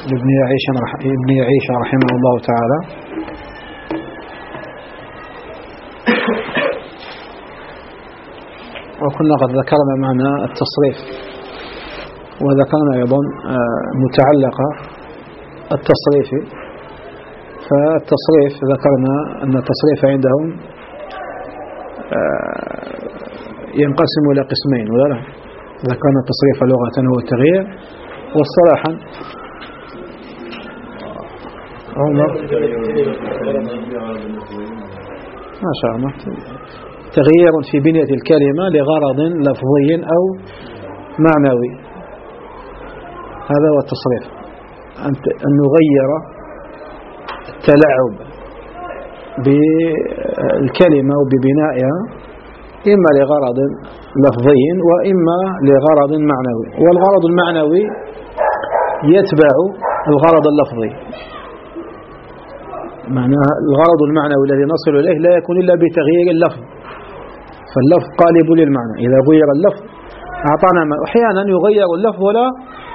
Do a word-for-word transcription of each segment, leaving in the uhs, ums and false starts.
لابن يعيش ابن يعيش رحمه الله تعالى. وكنا قد ذكرنا معنى التصريف، وذكرنا أيضا متعلقة التصريف. فالتصريف ذكرنا أن التصريف عندهم ينقسم إلى قسمين ولا لا؟ ذكرنا التصريف لغة هو التغيير، واصطلاحا عمر ما شاء الله تغيير في بنية الكلمة لغرض لفظي أو معنوي، هذا هو التصريف، أن نغير التلاعب بالكلمة وببنائها إما لغرض لفظي وإما لغرض معنوي، والغرض المعنوي يتبع الغرض اللفظي. معناها الغرض المعنوي الذي نصل إليه لا يكون إلا بتغيير اللفظ، فاللفظ قالب للمعنى. إذا غير اللفظ أعطانا ما، أحيانا يغير اللفظ ولا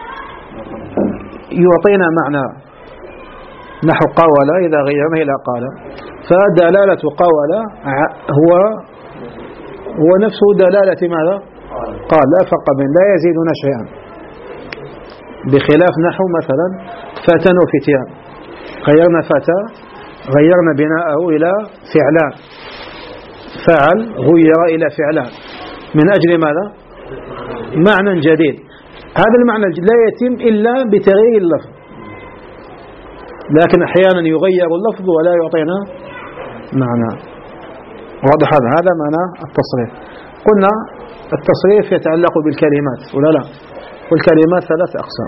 يعطينا معنى، نحو قول إذا غيرناه إلى قال، فدلالة قول هو هو نفسه دلالة ماذا؟ قال، لا فرق بين، لا يزيدنا شيئا، بخلاف نحو مثلا فتى وفتيان، غيرنا فتى غيرنا بناءه إلى فعلان، فعل غير إلى فعلان من أجل ماذا؟ معنى جديد. هذا المعنى لا يتم إلا بتغيير اللفظ، لكن أحيانا يغير اللفظ ولا يعطينا معنى. واضح هذا؟ هذا معنى التصريف. قلنا التصريف يتعلق بالكلمات ولا لا؟ والكلمات ثلاث أقسام: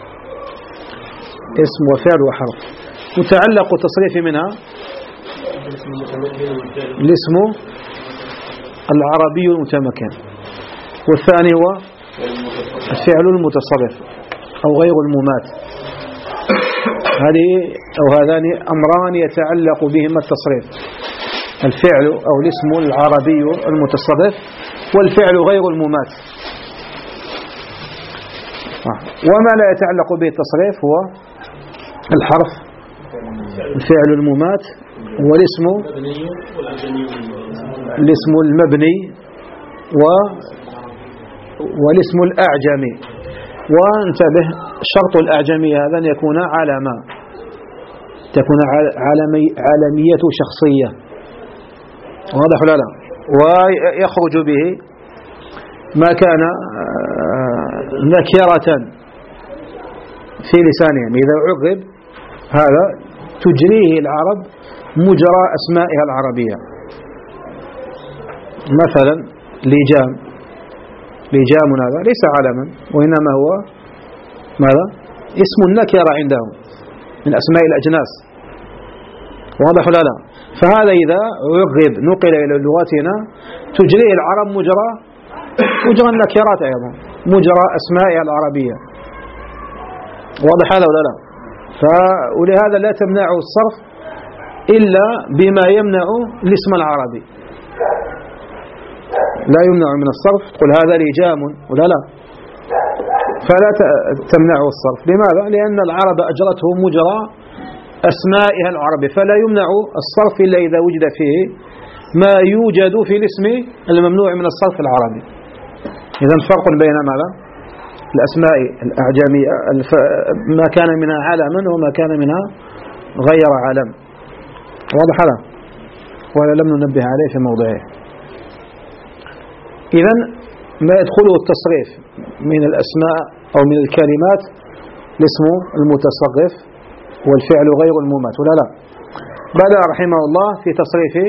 اسم وفعل وحرف. متعلق التصريف منها الاسم العربي المتمكن، والثاني هو الفعل المتصرف أو غير الممات. هذه أو هذان أمران يتعلق بهما التصريف: الفعل أو الاسم العربي المتصرف، والفعل غير الممات. وما لا يتعلق به التصريف هو الحرف، الفعل الممات، والاسم الاسم المبني و والاسم الأعجمي. وانتبه، شرط الأعجمي هذا أن يكون علما، تكون علمي علمية شخصية، واضح ولا لا؟ ويخرج به ما كان نكرة في لسانهم، إذا عقب هذا تجريه العرب مجرى أسمائها العربية. مثلا لجام، لجام هذا ليس علما، وإنما هو ماذا؟ اسم النكرة عندهم من أسماء الأجناس، واضح ولا لا؟ فهذا إذا عقب نقل إلى لغتنا تجريه العرب مجرى مجرى النكرات أيضا، مجرى أسمائها العربية، واضح هذا ولا لا؟ ولهذا لا تمنع الصرف إلا بما يمنع الاسم العربي، لا يمنع من الصرف تقول هذا لجام ولا لا، فلا تمنع الصرف. لماذا؟ لأن العرب أجرته مجرى أسمائها العربي، فلا يمنع الصرف إلا إذا وجد فيه ما يوجد في الاسم الممنوع من الصرف العربي. إذن فرق بين ماذا؟ الأسماء الأعجمية، ما كان منها علما وما كان منها غير علم، واضح هذا؟ ولا لم ننبه عليه في موضعه. إذن ما يدخله التصريف من الأسماء أو من الكلمات الاسم المتصرف والفعل غير الممات ولا لا؟ بدأ رحمه الله في تصريفه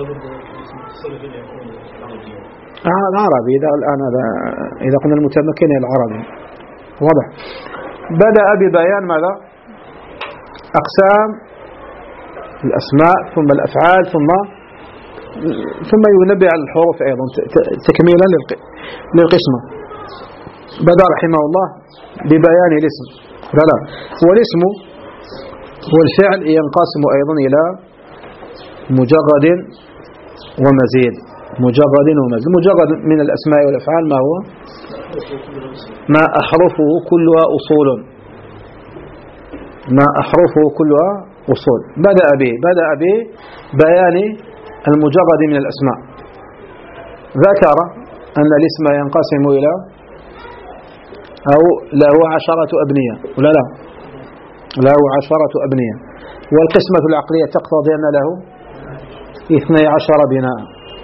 آه العربي. إذا الآن إذا قلنا المتمكن العربي، واضح. بدأ ببيان ماذا؟ أقسام الأسماء، ثم الأفعال، ثم ثم ينبه على الحروف أيضا تكميلا للقسمة. بدأ رحمه الله ببيان الاسم لا لا والاسم والفعل ينقسم أيضا إلى مجرد ومزيد. مجرد ومزيد. مجرد من الأسماء والأفعال ما هو؟ ما أحرفه كلها أصول، ما أحرفه كلها أصول. بدأ به بدأ ببيان المجرد من الأسماء. ذكر أن الاسم ينقسم إلى أو له عشرة أبنية ولا لا له عشرة أبنية، والقسمة العقلية تقتضي أن له اثني عشر بناء.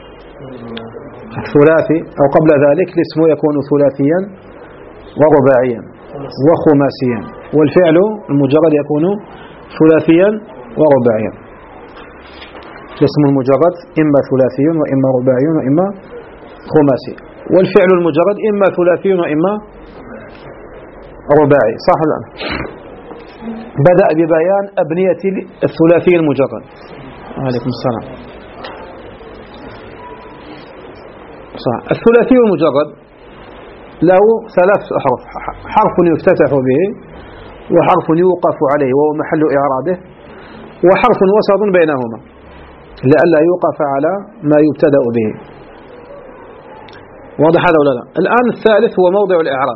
ثلاثي أو قبل ذلك الاسم يكون ثلاثيا ورباعيا وخماسيا، والفعل المجرد يكون ثلاثيا ورباعيا. الاسم المجرد إما ثلاثي وإما رباعي وإما خماسي، والفعل المجرد إما ثلاثي وإما رباعي. صح الآن بدأ ببيان أبنية الثلاثي المجرد. عليكم السلام. صح. الثلاثي المجرد له ثلاث أحرف، حرف يفتتح به، وحرف يوقف عليه وهو محل إعرابه، وحرف وسط بينهما لئلا يوقف على ما يبتدأ به. واضح هذا ولا لا؟ الآن الثالث هو موضع الإعراب،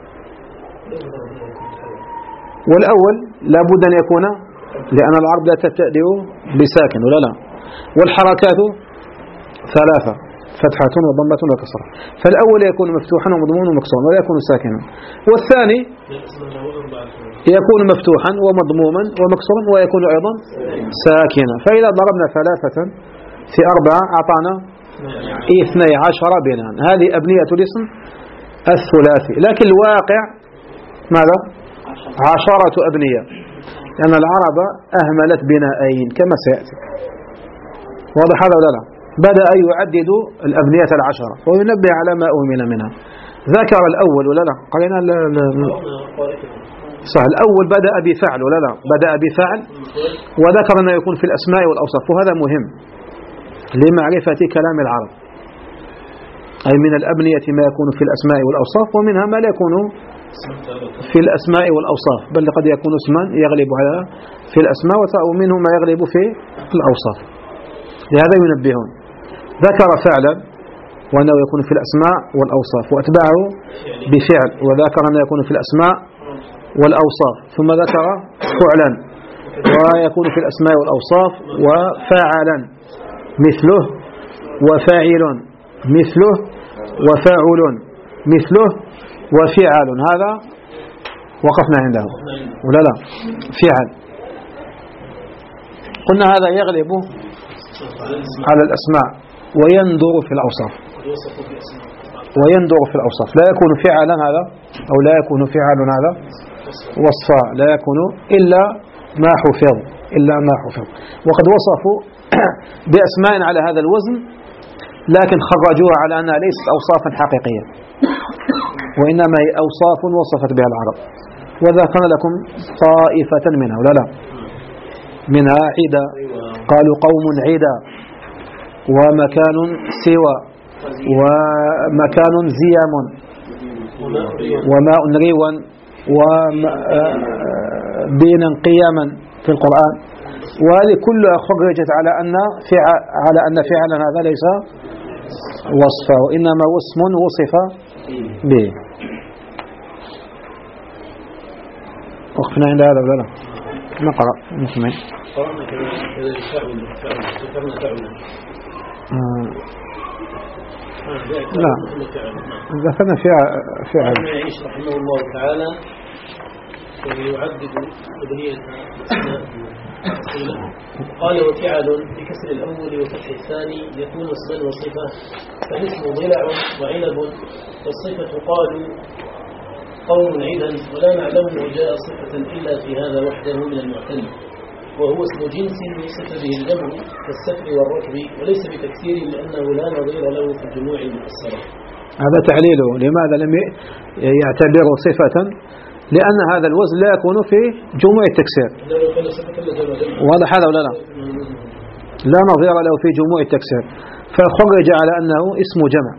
والأول لا بد أن يكون، لأن العرب لا تبتدئ بساكن ولا لا، والحركات ثلاثة، فتحة وضمة وكسرة، فالأول يكون مفتوحا ومضموما ومكسورا ولا يكون ساكنا، والثاني يكون مفتوحا ومضموما ومكسورا ويكون أيضا ساكنا. فإذا ضربنا ثلاثة في أربعة أعطانا اثني عشر بناء. هذه أبنية الاسم الثلاثي، لكن الواقع ماذا؟ عشرة أبنية، لأن العرب أهملت بناءين كما سيأتي. واضح هذا ولا لا؟ بدأ يعدد الأبنية العشرة وينبه على ما أهمل منها. ذكر الأول ولا لا؟ قالنا لا لا صح. الأول بدأ بفعل ولا لا؟ بدأ بفعل، وذكر أنه يكون في الأسماء والأوصاف، وهذا مهم لمعرفة كلام العرب. أي من الأبنية ما يكون في الأسماء والأوصاف، ومنها ما لا يكون في الأسماء والأوصاف، بل قد يكون اسما يغلب على في الأسماء، ومنه ما يغلب في الأوصاف. لهذا ينبهون. ذكر فعلا وأنه يكون في الأسماء والأوصاف، وأتبعه بفعل وذكر أنه يكون في الأسماء والأوصاف، ثم ذكر فعلا ويكون في الأسماء والأوصاف، وفاعلا مثله، وفاعل مثله، وفاعل مثله، وفعل. هذا وقفنا عنده ولا لا؟ فعل قلنا هذا يغلب على الأسماء ويندر في الأوصاف، ويندر في الأوصاف. لا يكون فعلا هذا أو لا يكون فعل هذا وصفا، لا يكون إلا ما حفظ إلا ما حفظ. وقد وصفوا بأسماء على هذا الوزن، لكن خرجوها على أنها ليست أوصافا حقيقية، وإنما هي أوصاف وصفت بها العرب. وذكرنا لكم طائفة منها ولا لا؟ منها عدا، قالوا قوم عدا، ومكان سوى، ومكان زيام، وماء ريوا، ودينا قياما في القرآن. وهذه كلها خرجت على أن فعل على أن فعلا هذا ليس وصفا، وإنما هو اسم وصف به. وقفنا عند هذا ولا لا؟ نقرأ نسمع. لا ذكرنا فعل فعل يعيش رحمه الله تعالى ويعدد أبنية الأسماء. قال وفعل بكسر الأول وفتح الثاني يكون اسما وصفة، فالاسم ضلع وعنب، والصفة قالوا قوم عدا، ولا نعلمه جاء صفة إلا في هذا وحده من المعتل، وهو اسم جنس يوصف به الجمع كالسفر والركب، وليس بتكسير لأنه لا نظير له في الجموع المفسرة. هذا تعليله لماذا لم يعتبره صفة، لأن هذا الوزن لا يكون في جموع التكسير. وهذا هذا ولا لا؟ لا نظير له في جموع التكسير، فخرج على أنه اسم جمع،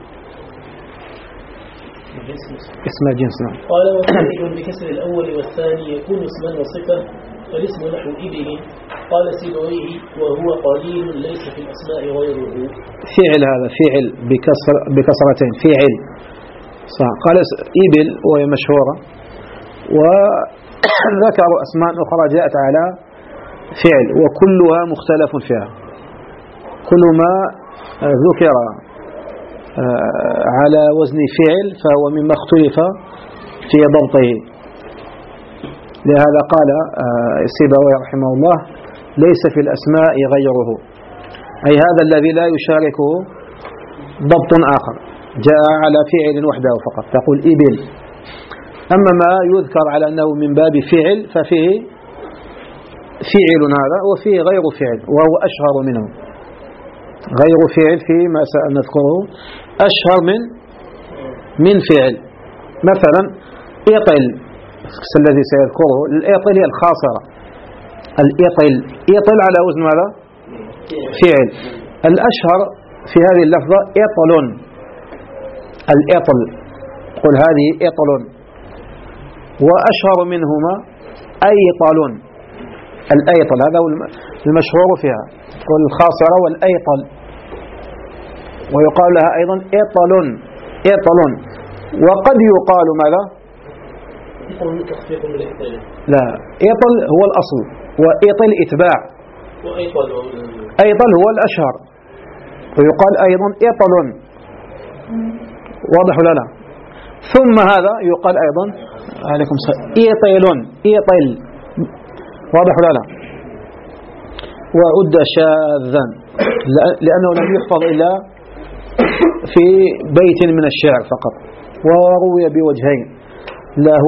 اسم الجنس. قال وفعل بكسر الأول والثاني يكون اسما وصفة، فالاسم نحو إبل. قال سيبويه وهو قليل ليس في الأسماء غيره. فعل هذا فعل بكسر بكسرتين، فعل صح. قال إبل وهي مشهورة، وذكروا أسماء أخرى جاءت على فعل وكلها مختلف فيها. كل ما ذكر على وزن فعل فهو مما اختلف في ضبطه. لهذا قال السيبوي رحمه الله: ليس في الأسماء غيره، أي هذا الذي لا يشاركه ضبط آخر، جاء على فعل وحده فقط، تقول إبل. أما ما يذكر على أنه من باب فعل ففيه فعل هذا وفيه غير فعل، وهو أشهر منه. غير فعل فيما سنذكره أشهر من من فعل. مثلا إطل الذي سيذكره، الإطل هي الخاصرة. الإطل إطل على وزن ماذا؟ فعل. الأشهر في هذه اللفظة إطل. الإطل قل هذه إطل. وأشهر منهما أيطل. الأيطل هذا هو المشهور فيها، والخاصرة والأيطل. ويقال لها أيضا إطل. إطل. وقد يقال ماذا؟ لا، إطل هو الأصل، وإطل إتباع. أيطل هو الأشهر، ويقال أيضا إطل. واضح ولا لا؟ ثم هذا يقال أيضا عليكم السلام إطل. إطل. واضح ولا لا؟ وعد شاذا لأنه لم يحفظ إلا في بيت من الشعر فقط، وروي بوجهين له: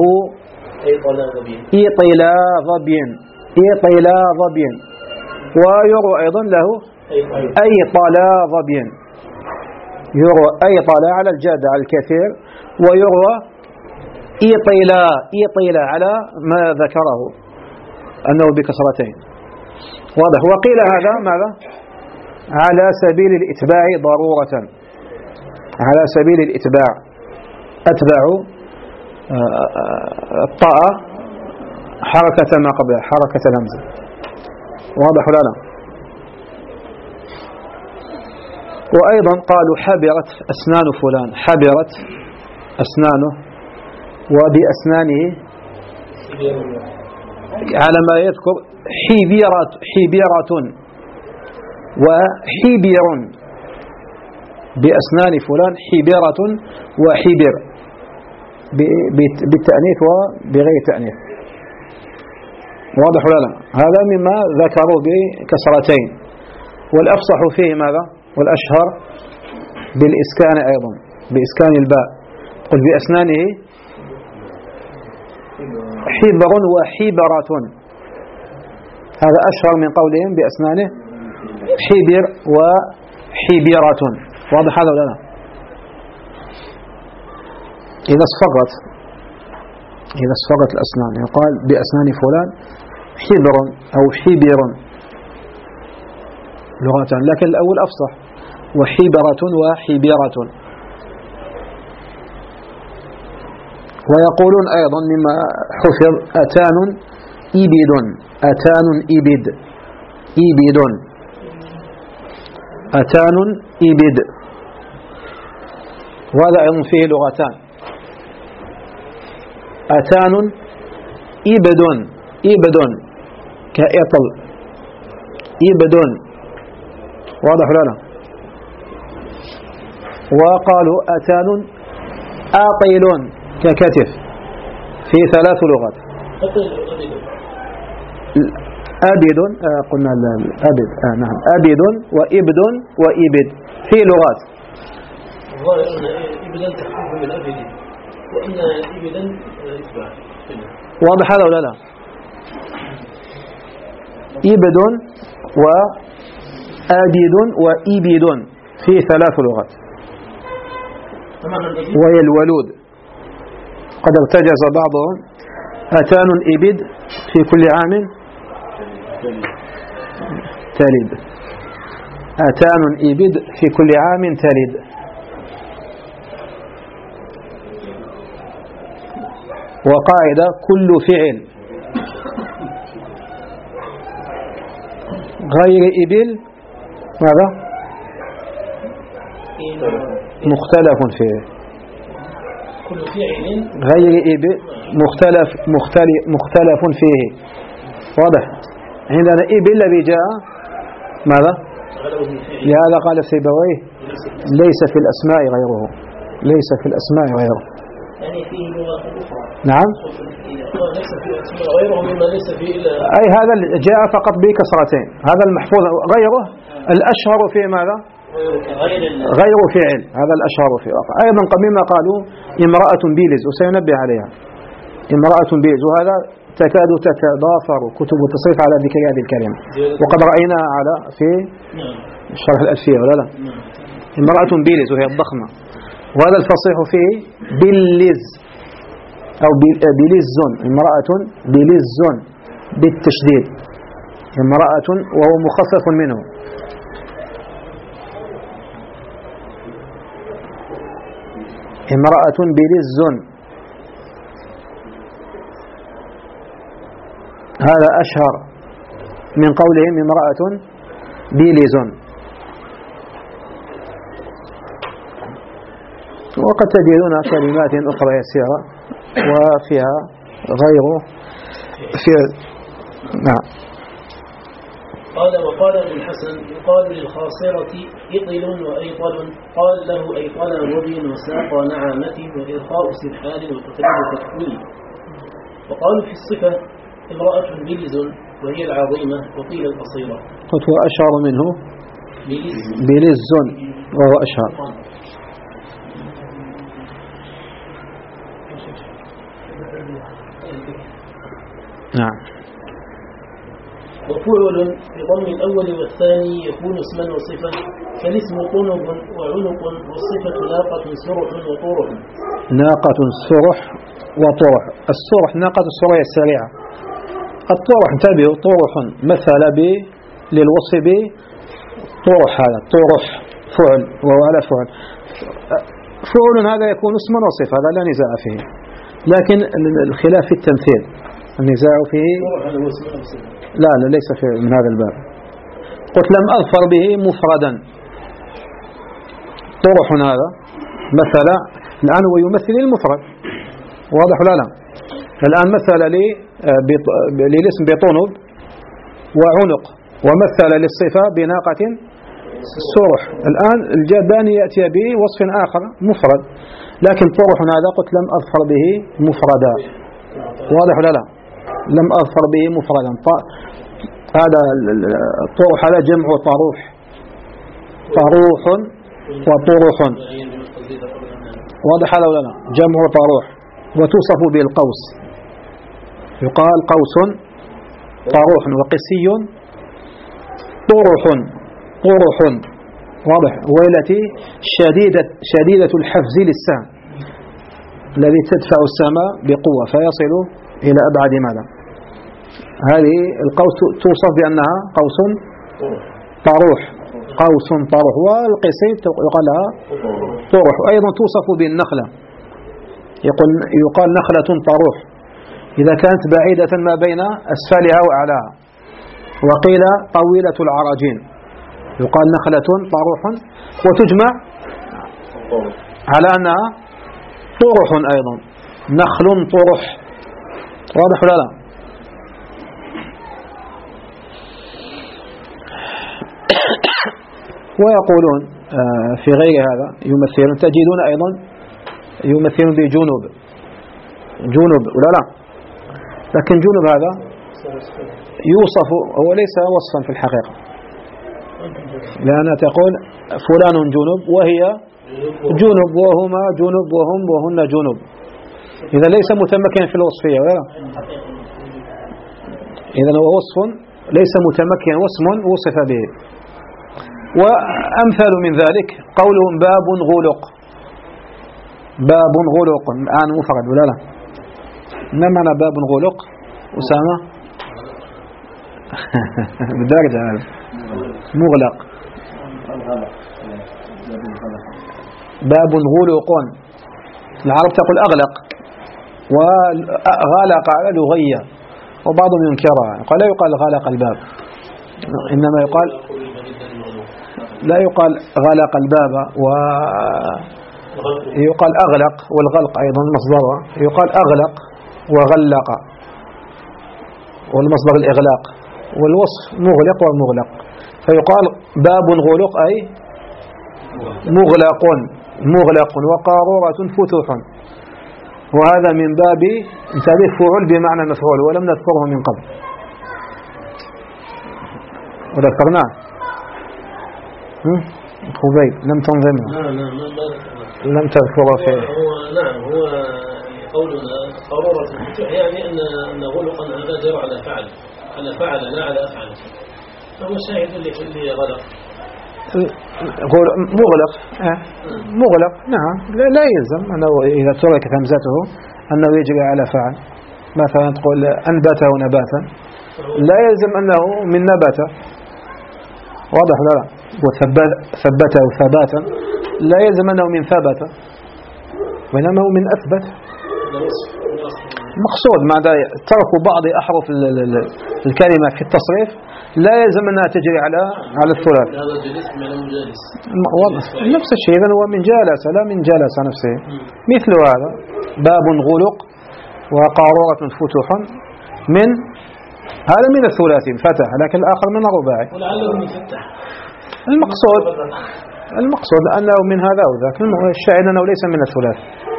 إطلا ظبي. إطلا ظبي. ويروى أيضا له أيطلا ظبي. يروى أيطلا على الجاد على الكثير، ويروى إطلا إطلا على ما ذكره أنه بكسرتين. واضح. وقيل هذا ماذا؟ على سبيل الإتباع ضرورة، على سبيل الإتباع. أتبع الطاء حركة ما قبلها، حركة الهمزة. واضح ولا لا؟ وأيضا قالوا حبرت أسنان فلان. حبرت أسنانه، وبأسنانه على ما يذكر حبيرة حبيرة وحبير. بأسنان فلان حبيرة وحبير بالتأنيث وبغير تأنيث. واضح ولا لا؟ هذا مما ذكروا بكسرتين. والأفصح فيه ماذا؟ والأشهر بالإسكان أيضا، بإسكان الباء. قل بأسنانه حبر وحبرة. هذا أشهر من قولهم بأسنانه حبر وحبيرة. واضح هذا ولا لا؟ إذا اصفقت إذا اصفقت الأسنان يقال بأسنان فلان حبر أو حبير لغة، لكن الأول أفصح، وحبرة وحبيرة. ويقولون أيضا مما حفظ أتان إبد. أتان إبد. إبد. أتان إبد. وهذا أيضا فيه لغتان. أتان إبد. إبد كإطل. إبد. واضح ولا لا؟ وقالوا أتان آطيل ككتف، في ثلاث لغات. أبد آه قلنا الأبد آه نعم أبد وإبد وإبد في لغات. واضح هذا ولا لا؟ إبد وأبد وإبد في ثلاث لغات. وهي الولود. قد ارتجز بعضهم أتان إبد في كل عام تلد. أتان إبد في كل عام تلد. وقاعدة كل فعل غير إبل ماذا؟ مختلف فيه. كل فعل غير إبل مختلف مختلف مختلف فيه. واضح. عندنا إبل الذي جاء ماذا؟ لهذا قال سيبويه ليس في الأسماء غيره، ليس في الأسماء غيره. يعني فيه لغة أخرى. نعم. ليس في الأسماء غيره مما ليس فيه إلا. أي هذا جاء فقط بكسرتين، هذا المحفوظ. غيره الأشهر في ماذا؟ غير فعل، هذا الأشهر في. أيضا مما قالوا امرأة بيلز، وسينبه عليها امرأة بيلز، وهذا تكاد تتضافر كتب التصريف على ذكر هذه الكلمة، وقد رأيناها على في شرح الألفية ولا لا؟ امرأة بيلز وهي الضخمة، وهذا الفصيح فيه بيلز أو بيلزون، امرأة بيلزون بالتشديد، امرأة وهو مخفف منه. امرأة بيلزون هذا أشهر من قولهم امرأة بيلزون. وقد تجدون كلمات أخرى يسيرة وفيها غير فيها. نعم. قال وقال ابن الحسن يقال للخاصرة إطل وأيطل، قال له أيطل ربي وساق نعامة وإرخاء سبحان وتقريب تكوين. وقالوا في الصفة امرأة بلز وهي العظيمة وقيل القصيرة. قلت هو أشهر منه بلز وهو أشهر. نعم. وفعل بضم الأول والثاني يكون اسما وصفة، فالاسم طنب وعنق، والصفة ناقة سرح وطرح. ناقة سرح وطرح. السرح ناقة السرح السريعة. الطرح انتبهوا طرح مثل ب للوصف بطرح، هذا طرح فعل وهو على فعل. فعل هذا يكون اسما وصفة، هذا لا نزاع فيه، لكن الخلاف في التمثيل، النزاع فيه. لا لا ليس في من هذا الباب. قلت لم أظفر به مفردا. طرح هذا مثلا الآن هو يمثل المفرد، واضح ولا لا؟ الآن مثل لي للاسم بطنب وعنق، ومثل للصفة بناقة سرح. الآن الجباني يأتي بوصف آخر مفرد، لكن طرح هذا قلت لم أظفر به مفردا، واضح ولا لا؟ لم أظفر به مفردا. هذا الطرح هذا جمع طروح، طروح وطرح، واضح هذا ولا لا؟ جمع طروح، وتوصف بالقوس، يقال قوس طروح، وقسي طرح طرح، واضح. والتي شديدة شديدة الحفز للسهم، الذي تدفع السماء بقوة فيصل إلى أبعد مدى. هذه القوس توصف بأنها قوس طروح، قوس طروح. والقسي يقال لها طرح. أيضا توصف بالنخلة، يقول يقال نخلة طروح إذا كانت بعيدة ما بين أسفلها وأعلاها. وقيل طويلة العراجين، يقال نخلة طروح، وتجمع على أنها طرح أيضا، نخل طرح، واضح ولا لا؟ ويقولون في غير هذا يمثلون، تجدون أيضا يمثلون بجنوب، جنوب ولا لا؟ لكن جنوب هذا يوصف، هو ليس وصفا في الحقيقة، لأنها تقول فلان جنوب وهي جنوب وهما جنوب وهم وهن جنوب، إذا ليس متمكن في الوصفية ولا لا؟ إذا هو وصف ليس متمكن، واسم وصف به. وأمثال من ذلك قولهم باب غلق، باب غلق الآن مفرد ولا لا؟ ما معنى باب غلق أسامة؟ بدرجة هذا مغلق، باب غلق. العرب تقول أغلق، وغلق على لغية، وبعضهم ينكرها، قال لا يقال غلق الباب، إنما يقال لا يقال غلق الباب و يقال أغلق، والغلق أيضا مصدره يقال أغلق وغلق، والمصدر الإغلاق، والوصف مغلق ومغلق، فيقال باب غلق أي مغلق مغلق، وقارورة فتوح، وهذا من باب انتبه فعل بمعنى مفعول، ولم نذكره من قبل وذكرناه. خبيب لم تنظمه، لم تذكر فيه. هو نعم هو قولنا قارورة الفتوح يعني أن أن غلقا هذا جرى على فعل، على فعل لا على أفعل، فهو شاهد لكل غلق. مغلق آه. مغلق نعم، لا, لا يلزم أنه إذا تركت همزته أنه يجري على فعل. مثلا تقول أنبته نباتا، لا يلزم أنه من نباته، واضح لا لا، وثبته ثباتا لا يلزم أنه من ثبت، وإنما هو من أثبت. مقصود مع ترك بعض أحرف الكلمة في التصريف لا يلزم أنها تجري على على الثلاث. هذا جلس بمعنى مجالس. نفس الشيء، إذن هو من جالس لا من جالس نفسه. مثل هذا باب غلق وقارورة فتوح، من هذا من الثلاثي فتح، لكن الآخر من الرباعي. ولعله من فتح. المقصود المقصود أنه من هذا أو ذاك، الشاهد أنه ليس من الثلاث.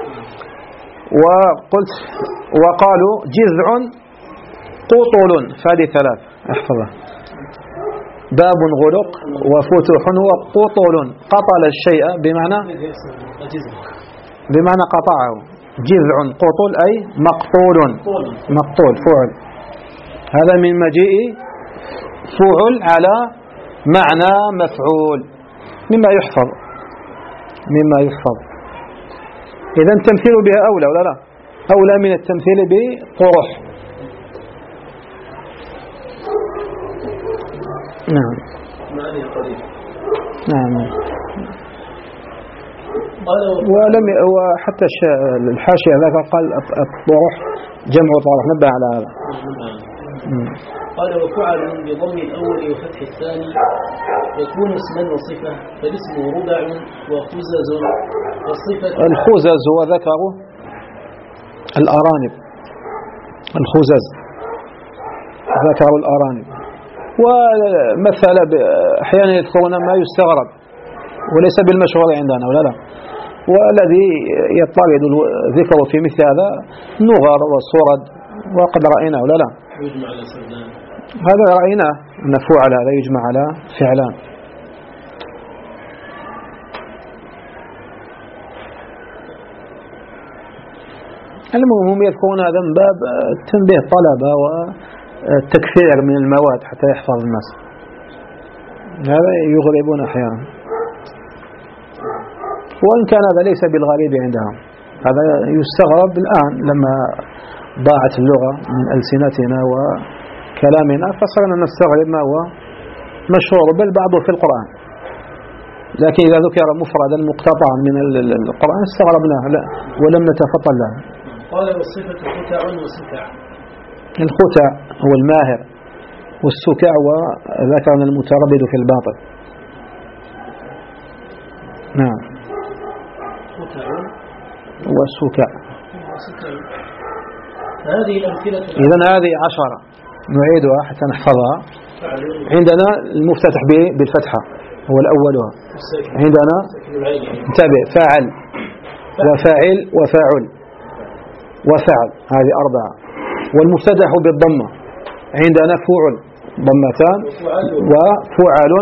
وقلت وقالوا جذع قطول، فهذه ثلاث احفظها، باب غلق وفتوح وقطول، قطل الشيء بمعنى بمعنى قطعه، جذع قطول أي مقطول، مقطول فعل، هذا من مجيء فعل على معنى مفعول، مما يحفظ مما يحفظ. إذا التمثيل بها أولى ولا لا؟ أولى من التمثيل بطرح. نعم نعم. ولم وحتى الحاشية ذاك قال الطرح جمع طرح، نبه على هذا. قال وفعل بضم الأول وفتح الثاني يكون اسما وصفة، فالاسم ربع وخزز، والصفة الخزز وذكر الأرانب، الخزز ذكر الأرانب. ومثل أحيانا يذكرون ما يستغرب وليس بالمشهور عندنا ولا لا، والذي يضطرد ذكره في مثل هذا نغر والصرد، وقد رأينا ولا لا، هذا رأيناه أن فعل هذا يجمع على فعلان. المهم هم يذكرون هذا من باب تنبيه الطلبة والتكثير من المواد حتى يحفظ الناس، هذا يغربون أحيانا، وإن كان هذا ليس بالغريب عندهم، هذا يستغرب الآن لما ضاعت اللغة من ألسنتنا وكلامنا، فصرنا نستغرب ما هو مشهور بل بعضه في القرآن، لكن إذا ذكر مفردا مقتطعا من القرآن استغربناه لا ولم نتفطن له. قال والصفة ختع وسكع. الختع هو الماهر، والسكع وذكرنا المتردد في الباطل. نعم ختع والسكع. هذه الأمثلة. إذن هذه عشرة نعيدها حتى نحفظها. عندنا المفتتح به بالفتحة هو الأولها، عندنا انتبه فاعل وفاعل وفاعل وفعل، هذه أربعة. والمفتتح بالضمة عندنا فعل ضمتان وفعل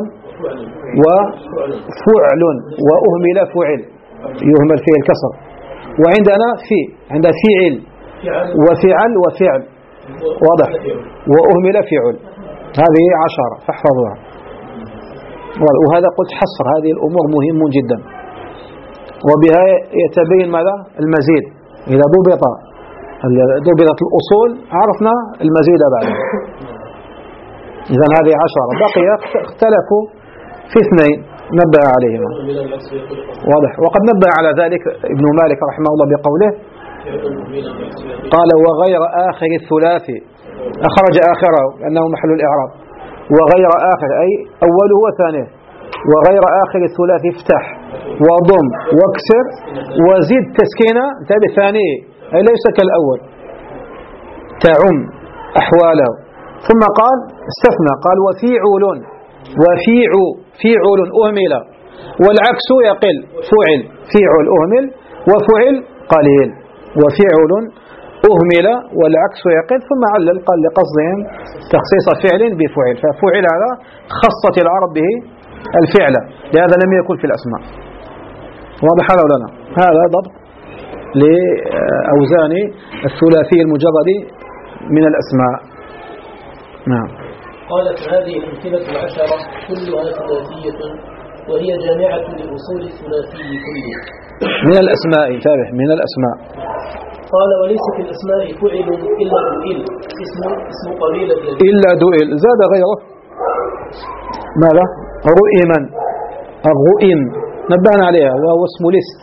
وفعل وأهمل فعل يهمل فيه الكسر. وعندنا في عند فعل وفعل وفعل واضح، وأهمل فعل، هذه عشرة فاحفظوها. وهذا قلت حصر هذه الأمور مهم جدا، وبها يتبين ماذا المزيد. إذا ضبط ضبطت الأصول عرفنا المزيد بعدها. إذا هذه عشرة، بقي اختلفوا في اثنين نبه عليهما واضح. وقد نبه على ذلك ابن مالك رحمه الله بقوله قال وغير آخر الثلاثي، أخرج آخره لأنه محل الإعراب، وغير آخر أي أوله وثانيه، وغير آخر الثلاثي افتح وضم واكسر وزد تسكينة انتبه ثانية أي ليس كالأول تعم أحواله. ثم قال استثنى قال وفيعل وفيع فيعل أهمل والعكس يقل فعل فيعل أهمل وفعل قليل وفيعل أهمل والعكس يقل. ثم علل قال لقصدهم تخصيص فعل بفعل ففعل هذا خصت العرب به الفعل لهذا لم يكن في الأسماء. واضح هذا ولا لا؟ هذا ضبط لأوزان الثلاثي المجرد من الأسماء. نعم. قالت هذه الأمثلة العشرة كلها ثلاثية وهي جامعة لأصول الثلاثي كله من الأسماء. انتبه من الأسماء. قال وليس في الأسماء فعل إلا دؤل اسم اسم قليل إلا دؤل زاد غيره ماذا؟ رؤيما الرؤيم نبهنا عليها وهو اسم لست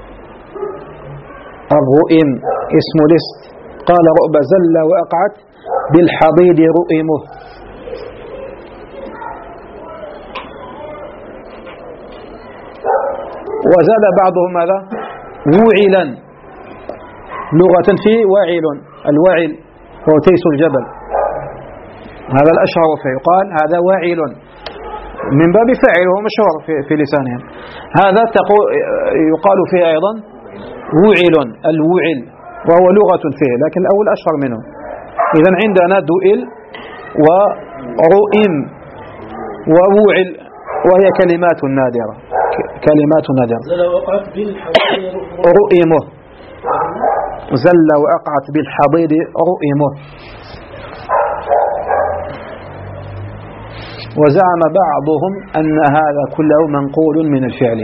الرؤيم اسم لست. قال رؤب زل وأقعت بالحضيض رؤيمه. وزاد بعضهم ماذا؟ وعلا لغة في واعل الواعل هو تيس الجبل هذا الأشهر فيه يقال هذا واعل من باب فاعل هو مشهور في, في لسانهم. هذا يقال فيه أيضا وعل الوعل وهو لغة فيه لكن الأول أشهر منه. إذن عندنا دؤل ورؤم ووعل وهي كلمات نادرة كلمات نادرة. رؤيمه زل وأقعت بالحضيض رؤيمه. وزعم بعضهم أن هذا كله منقول من الفعل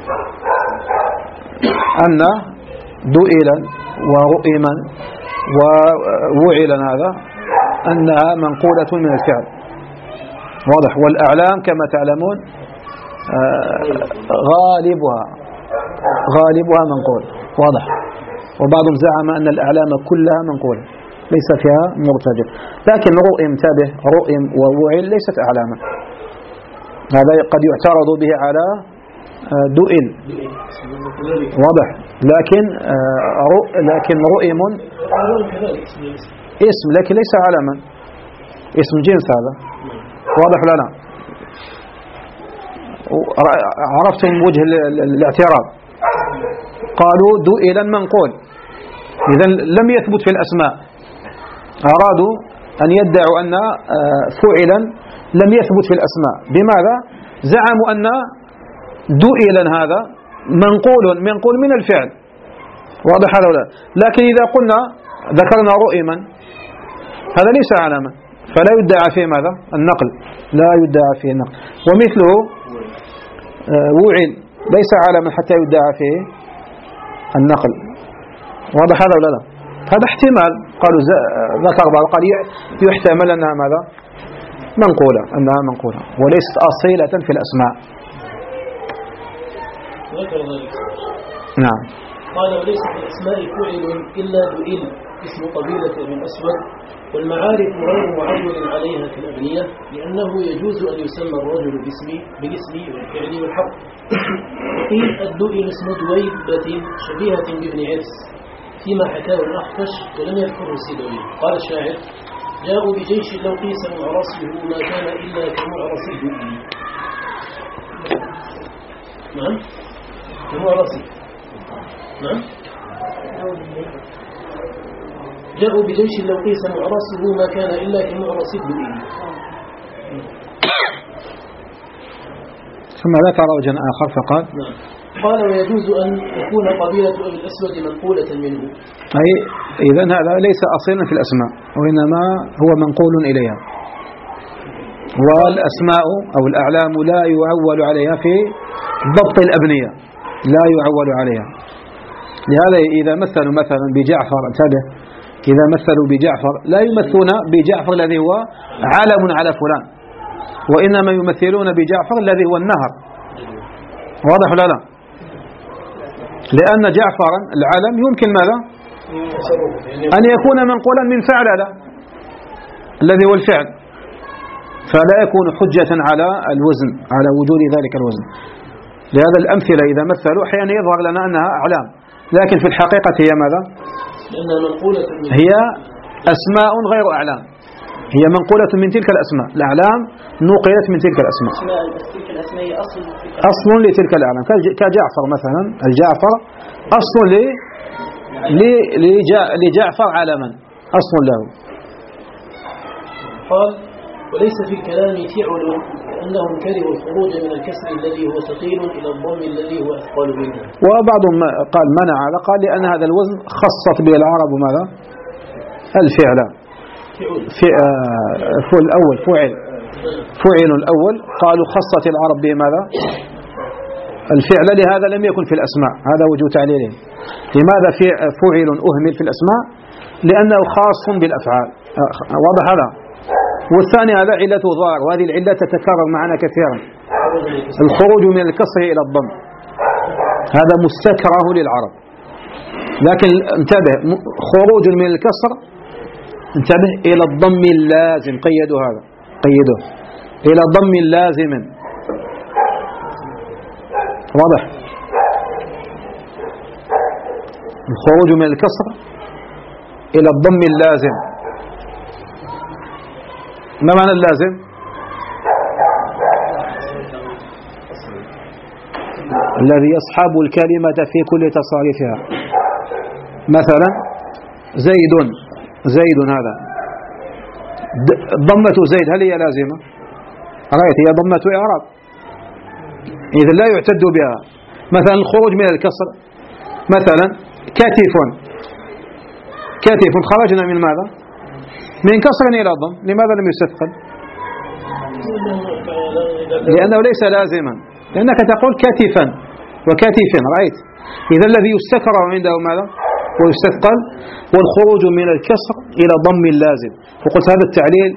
أن دؤلا ورؤيما ووعلا هذا أنها منقولة من الفعل. واضح. والأعلام كما تعلمون غالبها غالبها منقول. واضح. وبعضهم زعم أن الأعلام كلها منقولة ليس فيها مرتجل لكن رؤيم انتبه رؤيم ووعل ليست أعلاما. هذا قد يعترض به على دؤل واضح لكن لكن رؤيم اسم لكن ليس علما اسم جنس هذا. واضح ولا لا؟ عرفتم وجه الاعتراض. قالوا دؤلا منقول إذن لم يثبت في الأسماء. أرادوا أن يدعوا أن فعلا لم يثبت في الأسماء. بماذا؟ زعموا أن دؤلا هذا منقول منقول من الفعل. واضح هذا ولا؟ لكن إذا قلنا ذكرنا رؤيما هذا ليس علما فلا يدعى فيه ماذا؟ النقل لا يدعى فيه النقل. ومثله وعل ليس علما حتى يدعى فيه النقل. واضح هذا ولا لا؟ هذا احتمال قالوا ذكر بعض قال يحتمل أنها ماذا؟ منقولة أنها منقولة وليست أصيلة في الأسماء. نعم. قال وليس في الأسماء فعل إلا دؤل اسم قبيلة من أسود والمعارف غير معول عليها في الأغنية لأنه يجوز أن يسمى الرجل باسم بالاسم والفعل والحق. قيل الدؤل اسم دويبة شبيهة بابن عرس فيما حكاه الأخفش ولم يذكره السيدوي. قال الشاعر جاءوا بجيش لو قيس معرسه ما كان إلا كمعرس الدؤل. نعم كمعرسه. نعم جاءوا بجيش لو قيس معرسه ما كان إلا كمعرس الدؤل. ثم ذكر وجه آخر فقال نعم. قال ويجوز أن يكون قبيلة أبي الأسود منقولة منه. أي إذن هذا ليس أصيلا في الأسماء وإنما هو منقول إليها. والأسماء أو الأعلام لا يعول عليها في ضبط الأبنية لا يعول عليها. لهذا إذا مثلوا مثلا بجعفر انتبه إذا مثلوا بجعفر لا يمثلون بجعفر الذي هو علم على فلان وإنما يمثلون بجعفر الذي هو النهر. واضح ولا لا؟ لأن جعفرا العلم يمكن ماذا؟ أن يكون منقولا من فعل الذي هو الفعل فلا يكون حجة على الوزن على وجود ذلك الوزن. لهذا الأمثلة إذا مثلوا أحيانا يظهر لنا أنها أعلام، لكن في الحقيقة هي ماذا؟ هي أسماء غير أعلام، هي منقولة من تلك الأسماء. الأعلام نقلت من تلك الأسماء، أصل لتلك الأعلام. كجعفر مثلا، الجعفر أصل لجعفر علما، أصل له. قال وليس في الكلام فعل أنهم كرهوا الخروج من الكسر الذي هو ثقيل إلى الضم الذي هو أثقل منه. وبعضهم قال منع هذا، قال لأن هذا الوزن خصت به العرب ماذا؟ الفعل. فعل الأول فعل فعل الأول قالوا خصت العرب به ماذا؟ الفعل، لهذا لم يكن في الأسماء. هذا وجه تعليله. لماذا فعل أهمل في الأسماء؟ لأنه خاص بالأفعال. واضح هذا؟ والثاني هذا علته ظاهر، وهذه العلة تتكرر معنا كثيرا، الخروج من الكسر إلى الضم، هذا مستكره للعرب. لكن انتبه، خروج من الكسر انتبه إلى الضم اللازم، قيدوا هذا، قيدوه إلى ضم لازم. واضح؟ الخروج من الكسر إلى الضم اللازم. ما معنى اللازم؟ الذي يصحب الكلمة في كل تصاريفها. مثلا زيد، زيد هذا ضمة زيد هل هي لازمة؟ رأيت هي ضمة إعراب، إذا لا يعتد بها. مثلا الخروج من الكسر، مثلا كتف، كتف خرجنا من ماذا؟ من كسر إلى ضم. لماذا لم يستثقل؟ لأنه ليس لازما، لأنك تقول كتفا وكتف، رأيت؟ إذا الذي يستكره عنده ماذا؟ ويستثقل، والخروج من الكسر إلى ضم اللازم. وقلت هذا التعليل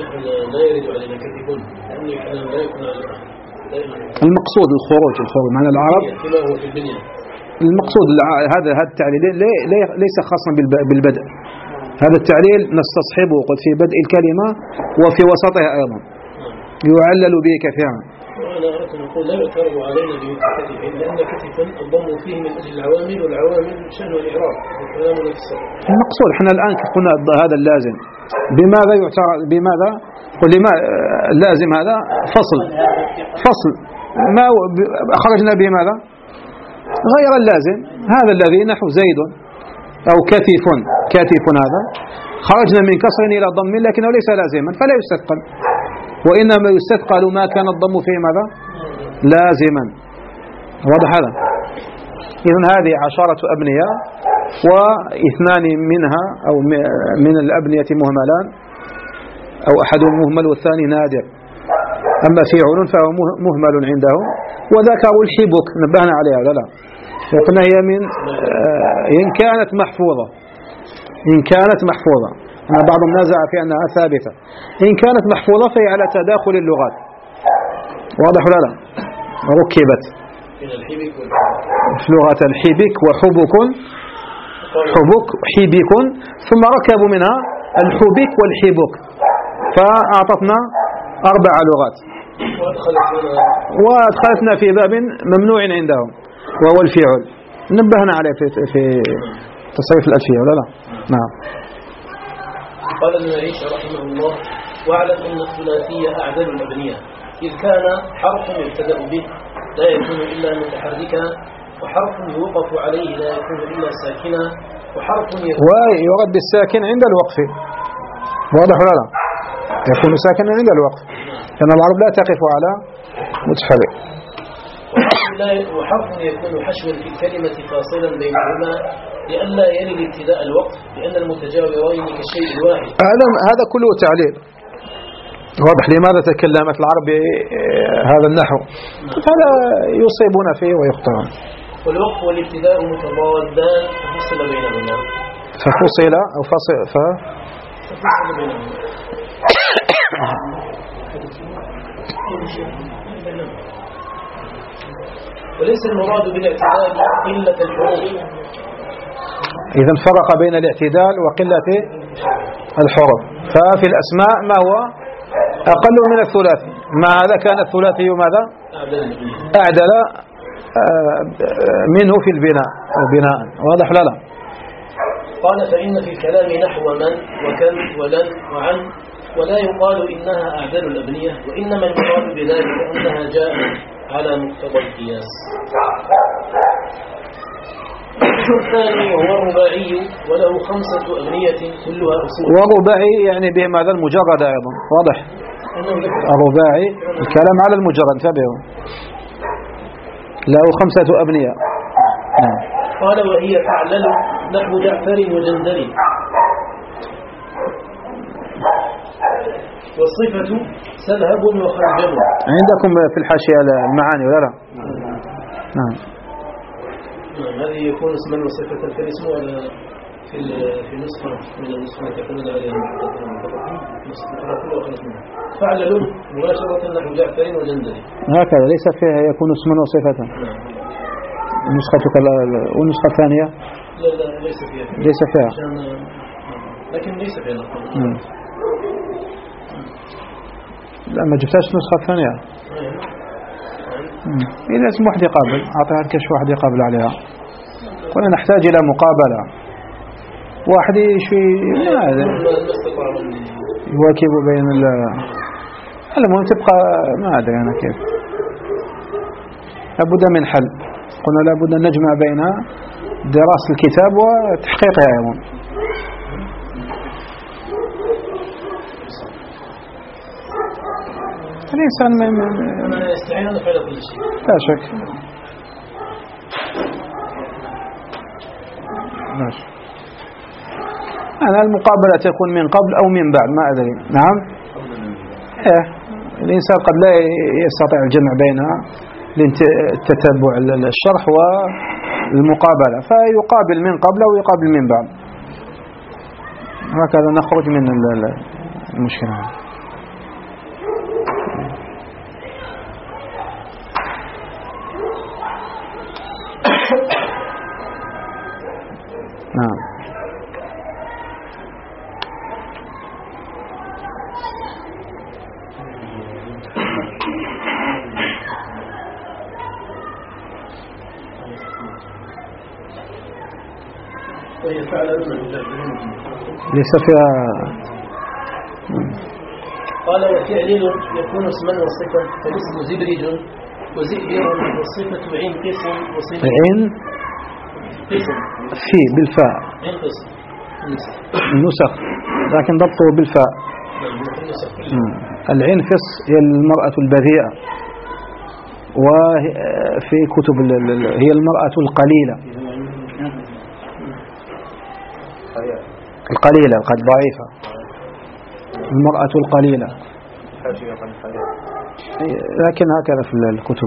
المقصود الخروج، الخروج معنى العرب المقصود هذا هذا التعليل ليس خاصا بالبدء. هذا التعليل نستصحبه قلت في بدء الكلمة وفي وسطها أيضا، يعلل به كثيرا. وأنا أردت أن أقول لا يعترض علينا بكتف، لأن كتفا الضم فيه من أجل العوامل، والعوامل شأن الإعراب والكلام والإفسار. المقصود احنا الآن قلنا هذا اللازم، بماذا يعترض؟ بماذا؟ ولما اللازم هذا فصل، فصل ما خرجنا به ماذا؟ غير اللازم. هذا الذي نحو زيد أو كتف، كتف هذا خرجنا من كسر إلى ضم، لكنه ليس لازما فلا يستثقل، وإنما يستثقل ما كان الضم فيه ماذا؟ لازما. واضح هذا؟ إذن هذه عشرة أبنية، واثنان منها أو من الأبنية مهملان، أو أحدهم مهمل والثاني نادر. أما فعل فهو مهمل عنده. وذكروا الحبك، نبهنا عليها ولا لا؟ وقلنا هي من إن كانت محفوظة، إن كانت محفوظة، أن بعضهم نزع في أنها ثابتة. إن كانت محفوظة فهي على تداخل اللغات. واضح ولا لا؟ ركبت في لغة الحبك وحبك، حبك حبك، ثم ركبوا منها الحبك والحبك، فأعطتنا أربع لغات، وأدخلتنا في باب ممنوع عندهم وهو الفعل. نبهنا عليه في في تصريف الألفية ولا لا؟ نعم. قال ابن عيش رحمه الله: واعلم أن الثلاثية أعدل الأبنية، إذ كان حرف يبتدأ به لا يكون إلا متحركا، وحرف يوقف عليه لا يكون إلا ساكنا، وحرف ويرد بالساكن عند الوقف. واضح ولا لا؟ يكون ساكنا عند الوقف، لأن العرب لا تقف على متحرك. وحرف يكون حشوا في الكلمة فاصلا بينهما لئلا يلد ابتداء الوقف، لأن المتجاورين كالشيء الواحد. هذا كله تعليل. واضح لماذا تكلمت العرب هذا النحو؟ هذا يصيبون فيه ويخطئون. والوقف والابتداء متضادان ففصل بينهما. ففصل أو فصل ف ففصل بينهما. وليس المراد بالاعتدال قلة الحروف. إذن فرق بين الاعتدال وقلة الحروف. ففي الأسماء ما هو أقل من الثلاثي، ما هذا كان الثلاثي ماذا؟ أعدل منه في البناء أو بناء. واضح لا لا؟ قال فإن في الكلام نحو من وكم ولن وعن ولا يقال إنها أعدل الأبنية، وإنما المراد بذلك أنها جاءت على مقتضى القياس. القسم الثاني وهو الرباعي وله خمسة أبنية كلها أصول. والرباعي يعني به ماذا؟ المجرد أيضا. واضح؟ الرباعي الكلام على المجرد. انتبهوا، له خمسة أبنية. نعم. قال وهي تعلل نحو جعفر وجندل. والصفة سلهب وخنجل. عندكم في الحاشية المعاني ولا لا؟ نعم. هذه يكون اسما وصفة في الاسم ولا في في نسخة من النسخة تعتمد عليها فعلل مباشرة نحو جعفر وجندل. هكذا ليس فيها يكون اسما وصفة. نسختك والنسخة الثانية لا لا ليس فيها. ليس فيها. لكن ليس فيها. لا ما جبتهاش النسخة الثانية. إذا اسم واحد يقابل أعطيها الكشف واحد يقابل عليها. كنا نحتاج إلى مقابلة. واحد شوي هذا يواكب بين ال المهم تبقى ما أدري أنا كيف. لابد من حل. قلنا لابد أن نجمع بين دراسة الكتاب وتحقيقها أيضا. الإنسان ما يستعين على فعل كل شيء. لا شك. ماشي. أنا المقابلة تكون من قبل أو من بعد ما أدري. نعم. إيه الإنسان قد لا يستطيع الجمع بينها لتتبع الشرح والمقابلة، فيقابل من قبل أو يقابل من بعد. هكذا نخرج من المشكلة. نعم. ليس فيها. قال وفعل يكون اسما وصفة، فالاسم زبرج وزئبر، والصفة عين قسم وصفة. عين قسم في بالفاء. عين قسم النسخ لكن ضبطه بالفاء. العين فص هي المرأة البذيئة، وفي كتب هي المرأة القليلة القليلة قد ضعيفة. المرأة القليلة لكن هكذا في الكتب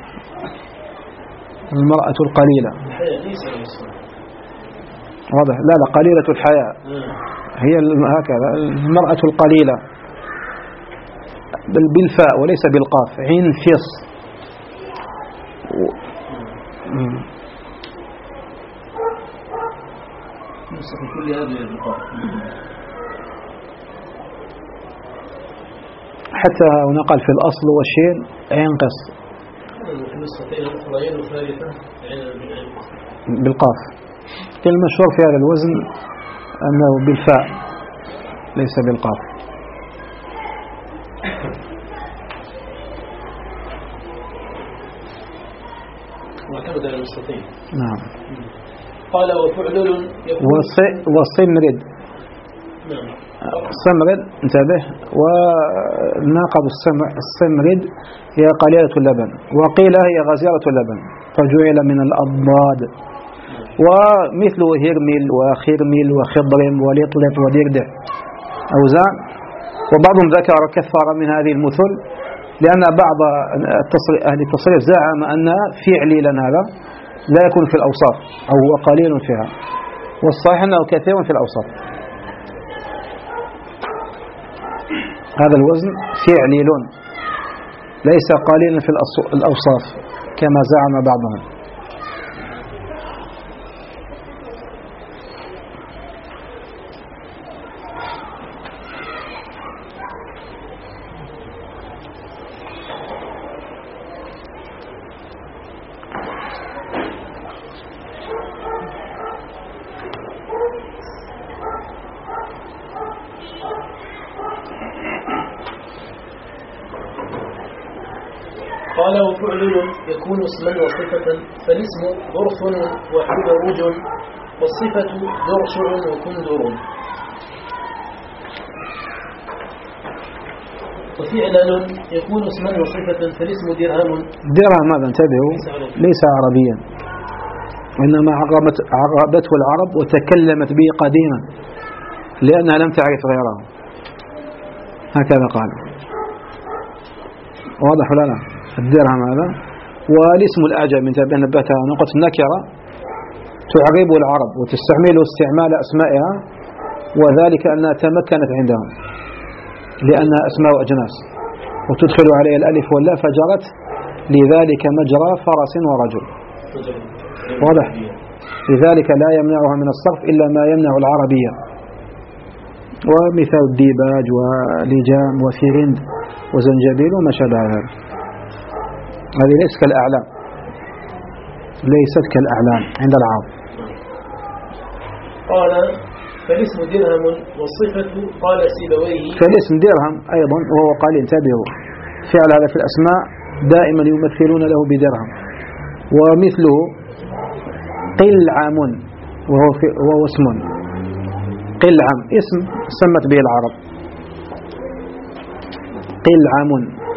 المرأة القليلة. واضح؟ لا لا قليلة الحياة هي هكذا المرأة القليلة بالفاء وليس بالقاف. عين فص. كل هذه النقاط حتى هنا قال في الأصل والشين عين قص بالقاف. المشهور في هذا الوزن أنه بالفاء ليس بالقاف. واعتمد على المستطيل. نعم. قال وفعلل وصمرد. نعم. الصمرد انتبه. وناقض الصمرد هي قليلة اللبن، وقيل هي غزيرة اللبن فجعل من الأضداد. ومثل هرمل وخرمل وخضرم ولطلط ودردع أوزان. وبعضهم ذكر كثر من هذه المثل لأن بعض أهل التصريف زعم أن فعل لنا هذا لا يكون في الأوصاف أو هو قليل فيها، والصحيح أنه كثير في الأوصاف. هذا الوزن فعليل ليس قليلا في الأوصاف كما زعم بعضهم. قال وفعل يكون اسما وصفة، فالاسم ظرف وحدرج، والصفة درشع وكندر. وفعل يكون اسما وصفة، فالاسم درهم. درهم ماذا انتبهوا ليس عربيا، وإنما عربته العرب وتكلمت به قديما لأنها لم تعرف غيره، هكذا قال. واضح ولا لا؟ الدرهم هذا. والاسم الأعجم انتبه نبهتها نقطة النكرة تعربه العرب وتستعمله استعمال أسمائها، وذلك أنها تمكنت عندهم لأنها أسماء أجناس، وتدخل عليها الألف واللا فجرت لذلك مجرى فرس ورجل. واضح؟ لذلك لا يمنعها من الصرف إلا ما يمنع العربية، ومثال الديباج ولجام وفرند وزنجبيل وما شابه ذلك. هذه ليست كالأعلام، ليست كالأعلام عند العرب. قال فالاسم درهم والصفة قال سيبويه. فالاسم درهم أيضا وهو قال انتبهوا فعل هذا في الأسماء دائما يمثلون له بدرهم. ومثله قلعم وهو, وهو اسم قلعم اسم سمت به العرب قلعم.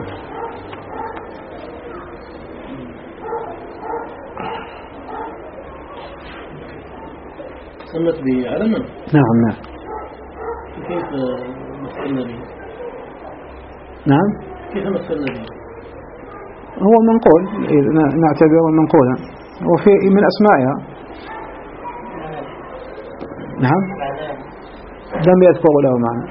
سمت به علما. نعم نعم. كيف مثلنا به؟ نعم كيف مثلنا به؟ هو منقول نعتبره منقولا وفي من أسمائها. نعم لم يذكروا له معنى.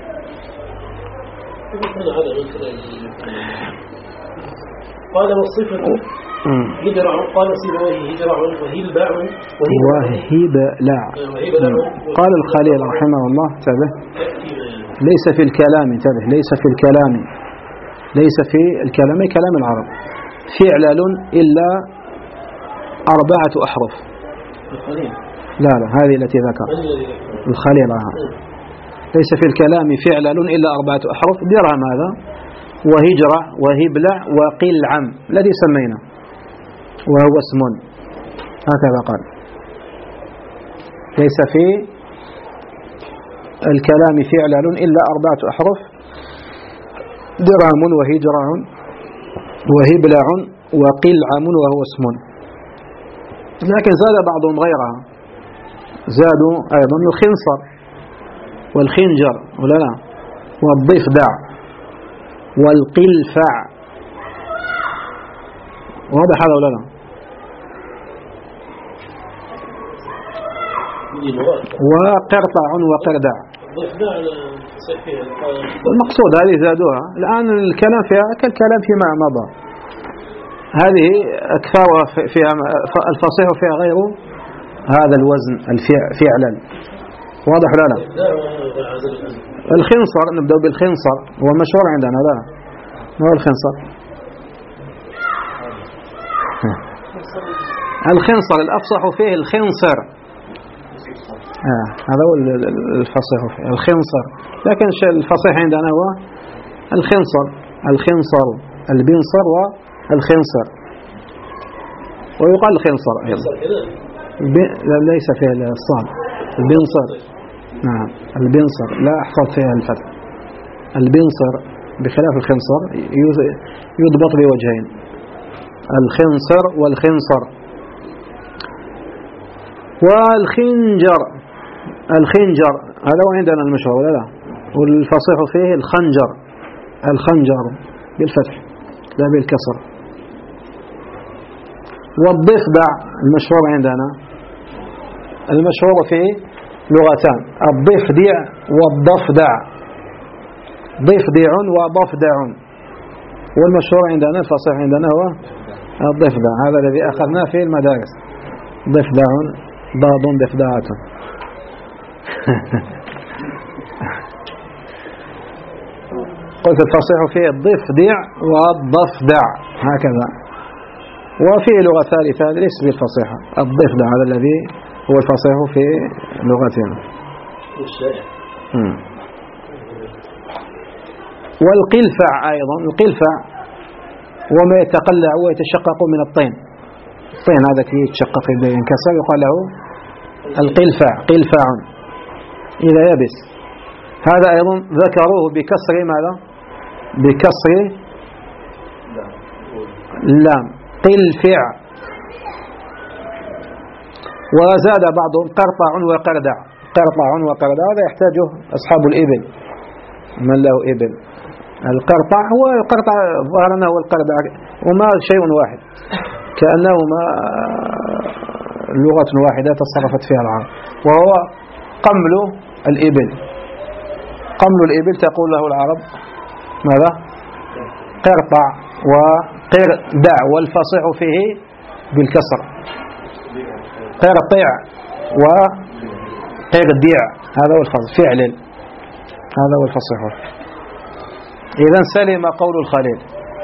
قال والصفة هدرع. قال سيبويه هدرع وهلبع وهبلع. قال الخليل رحمه الله انتبه ليس في الكلام انتبه ليس في الكلام ليس في الكلام أي كلام العرب فعلل إلا أربعة أحرف. لا لا هذه التي ذكر الخليل ليس في الكلام فعلل إلا أربعة أحرف. درهم هذا وهجرة وهبلع وقلعم الذي سمينا وهو اسم هكذا قال. ليس في الكلام فعلل إلا أربعة أحرف درهم وهجرة وهبلع وقلعم وهو اسم. لكن زاد بعضهم غيرها زادوا أيضا الخنصر والخنجر ولا لا والضفدع والقلفع. واضح هذا ولا لا؟ وقرطع وقردع. المقصود هذه زادوها. الآن الكلام فيها كالكلام فيما مضى. هذه أكثرها فيها الفصيح فيها غير هذا الوزن فعلا. واضح ولا لا؟ الخنصر نبدأ بالخنصر هو مشهور عندنا. لا ما هو الخنصر؟ الخنصر الأفصح فيه الخنصر. آه. هذا هو الفصيح فيه الخنصر. لكن الفصيح عندنا هو الخنصر الخنصر البنصر والخنصر. ويقال الخنصر أيضا ليس فيه الصاد البنصر. نعم البنصر لا أحفظ فيها الفتح. البنصر بخلاف الخنصر يضبط بوجهين الخنصر والخنصر. والخنجر الخنجر هذا هو عندنا المشهور ولا لا؟ والفصيح فيه الخنجر الخنجر بالفتح لا بالكسر. والضفدع المشهور عندنا المشهور فيه لغتان الضفدع والضفدع. ضفدع وضفدع. والمشهور عندنا الفصيح عندنا هو الضفدع. هذا الذي أخذناه في المدارس ضفدع ضاد ضفدعة. قلت الفصيح فيه الضفدع والضفدع هكذا. وفيه لغة ثالثة ليس بالفصيحة الضفدع هذا الذي هو الفصيح في لغتنا. والقلفع أيضا القلفع وما يتقلع ويتشقق من الطين. الطين هذا كي يتشقق ينكسر يقال له القلفاع، قلفاع إذا يبس. هذا أيضا ذكروه بكسر ماذا؟ بكسر اللام، قلفع. وزاد بعضهم قرطع وقردع. قرطع وقردع هذا يحتاجه أصحاب الإبل، من له إبل. القرطع هو القرطع ظهرنا هو القردع، وما شيء واحد، كأنهما لغة واحدة تصرفت فيها العرب. وهو قمل الإبل. قمل الإبل تقول له العرب ماذا؟ قرطع وقردع، والفصيح فيه بالكسر، قرطع وقردع، هذا هو الفصيح، فعل، هذا هو الفصيح. إذن سلم قول الخليل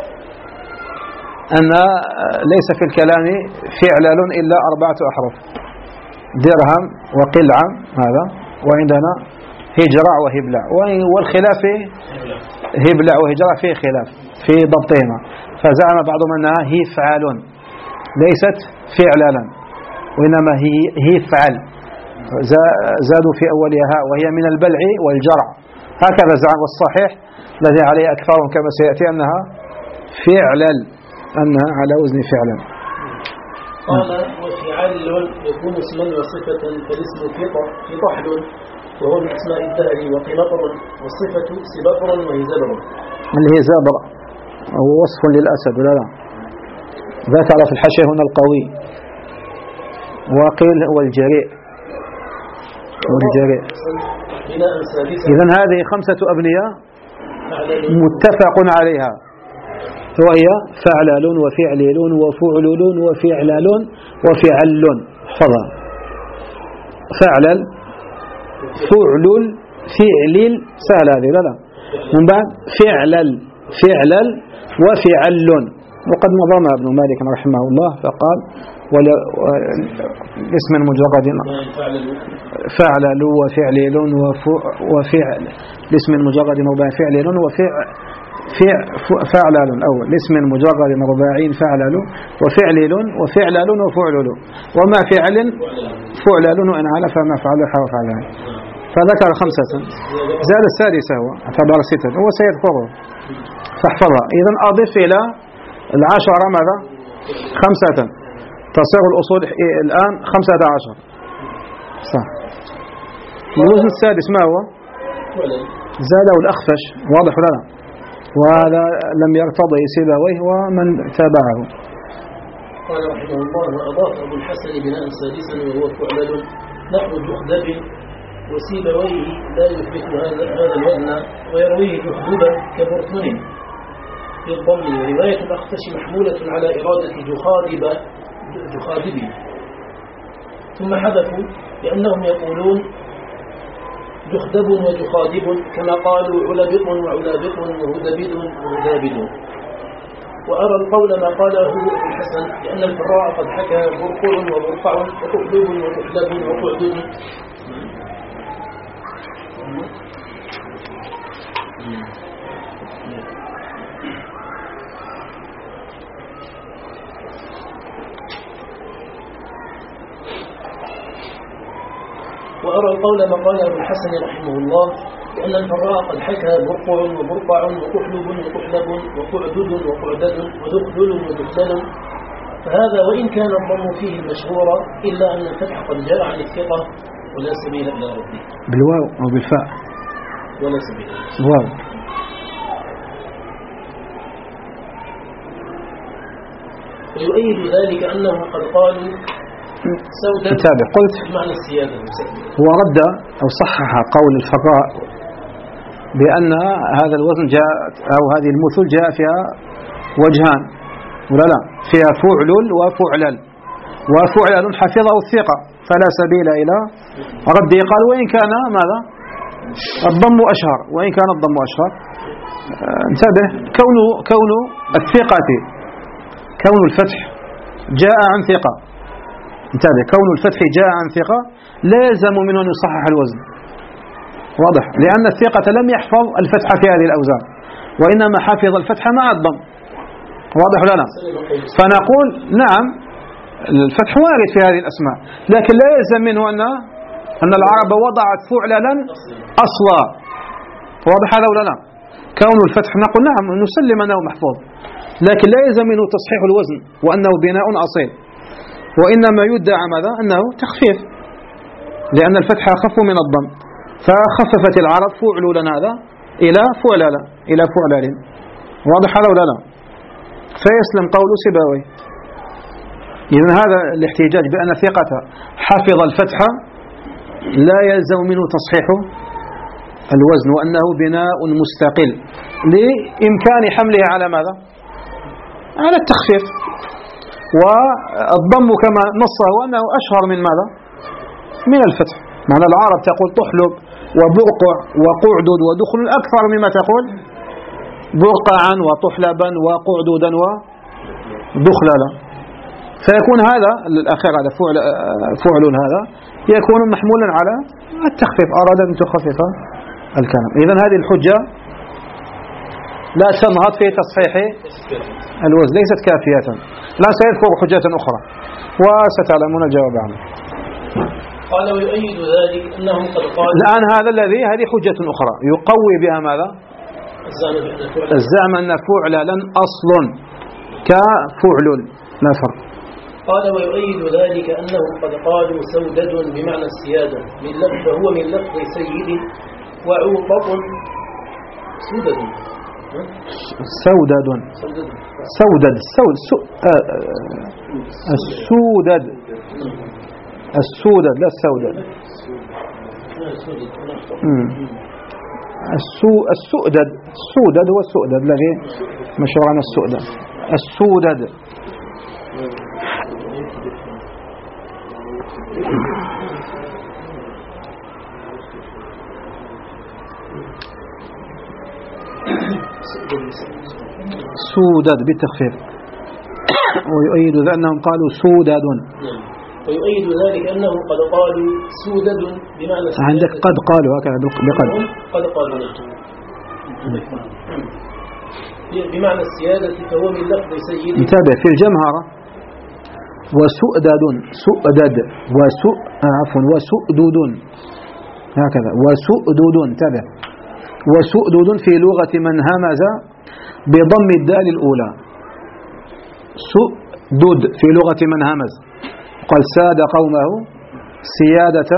أن ليس في الكلام فعلل إلا أربعة أحرف: درهم وقلعة، هذا، وعندنا هجرع وهبلع. والخلاف هبلع وهجرع فيه خلاف في ضبطهما، فزعم بعضهم أنها هي فعال ليست فعلالا، وإنما هي هي فعل، زادوا في أولها هاء، وهي من البلع والجرع، هكذا زعم. والصحيح الذي عليه أكثرهم كما سيأتي أنها فعلل، أنها على وزن فعلا. قال وفعل يكون اسما وصفة، فالاسم فطحل وهو من أسماء الدهر، وقنطر، والصفة سبطر وهي زبر. اللي هي زبر هو وصف للأسد ولا لا؟ ذكر في الحاشية هنا القوي، وقيل هو الجريء والجريء. إذن هذه خمسة أبنية متفق عليها، وهي فعلل وفعلل وفعلل وفعلل وفعل. احفظها: فعلل، فعلل، فعلل، سهل هذه لا لا. من بعد فعلل، فعلل وفعل. وقد نظمها ابن مالك رحمه الله فقال: اسم مجرد فعلل وفعلل وفعل، اسم مجرد مربع فعلل وفعل فعلل أول، اسم مجرد مربعين فعلل وفعلل وفعلل وفعلل، وما فعل فعلل وإن على فما فعل حرف على. فذكر خمسة، زاد السادسة هو اعتبر ستة، هو سيذكره فاحفظها. إذن أضف إلى العشرة ماذا؟ خمسة، تصير الأصول الآن خمسة عشر. صح. الوزن السادس ما هو؟ زاده الأخفش، واضح ولا لا؟ وهذا لم يرتضي سيبويه ومن تابعه. قال رحمه الله: وأضاف أبو الحسن بناء سادسا وهو فعلل نحو جحدب، وسيبويه لا يثبت هذا هذا الوزن، ويرويه جحدبا كبرتن في الضم. ورواية الأخفش محمولة على إرادة جخادب جخادب. ثم حذفوا لأنهم يقولون جخدب وجخادب، كما قالوا علبط وعلابط وهدبد وهدابد. وأرى القول ما قاله أبو الحسن، لأن الفراء قد حكى برقع وبرقع وتحلب وتحلب وتعدد. وأرى القول ما قال أبو الحسن رحمه الله، لأن الفراء قد حكى برقع وبرقع وقحلب وقحلب وقعدد وقعدد ودخلل ودخلل. فهذا وإن كان الضم فيه المشهور، إلا أن الفتح قد جاء عن الثقة ولا سبيل إلى ربه. بالواو أو بالفاء؟ ولا سبيل. واو. ويؤيد ذلك أنه قد قالوا كتابه. قلت معنى السيادة. هو رد أو صحح قول الفراء بأن هذا الوزن جاء أو هذه المثل جاء فيها وجهان ولا لا؟ فيها فعلل وفعلل، وفعلل حفظه الثقة فلا سبيل إلى رده. قال وإن كان ماذا؟ الضم أشهر، وإن كان الضم أشهر. انتبه، كون كون الثقة كون الفتح جاء عن ثقة، انتبه، كون الفتح جاء عن ثقة لا يلزم منه أن يصحح الوزن، واضح؟ لأن الثقة لم يحفظ الفتح في هذه الأوزان، وإنما حفظ الفتح مع الضم، واضح لنا؟ فنقول نعم الفتح وارد في هذه الأسماء، لكن لا يلزم منه أن أن العرب وضعت فعلا أصلا. واضح هذا ولا لا؟ كون الفتح نقول نعم نسلم أنه محفوظ، لكن لا يلزم منه تصحيح الوزن وأنه بناء أصيل، وإنما يدعى ماذا؟ أنه تخفيف، لأن الفتح أخف من الضم، فخففت العرب فعلولا هذا إلى فعلالا إلى فعلال. واضح هذا ولا لا؟ فيسلم قول سيبويه. إذن هذا الاحتجاج بأن ثقة حفظ الفتح لا يلزم منه تصحيح الوزن وأنه بناء مستقل لإمكان حمله على ماذا؟ على التخفيف. والضم كما نصه أنه أشهر من ماذا؟ من الفتح. معنى العرب تقول تحلب وبرقع وقعدد ودخل أكثر مما تقول برقعا وطحلبا وقعددا ودخللا، فيكون هذا الأخير هذا فعل, فعل هذا يكون محمولا على التخفيف، أراد أن تخفف الكلام. إذن هذه الحجة لا تنهض في تصحيح الوزن، ليست كافية. لا سيذكر حجة أخرى وستعلمون الجواب عنه. قال ويؤيد ذلك أنهم قد قالوا الآن هذا الذي هذه حجة أخرى يقوي بها ماذا؟ الزعم أن فعلا أصل كفعل لا فرق. قال ويؤيد ذلك أنهم قد قالوا سودد بمعنى السيادة من لفظ فهو من لفظ سيد وعوطة سودد سودد سودد سودد السودد السودد لا السودد السودد السودد هو السودد الذي مشهور عن السودد السودد. سودد بالتخفيف. ويؤيد ذلك أنهم قالوا سودد. ويؤيد ذلك أنهم قد قالوا سودد بمعنى عندك قد قالوا هكذا بقد قد قالوا بمعنى السيادة فهو من لفظ سيد. انتبه في الجمهرة وسؤدد سؤدد وسؤ عفوا وسؤدد هكذا وسؤدد. انتبه وسؤدد في لغة من همز بضم الدال الأولى. سؤدد في لغة من همز قال ساد قومه سيادة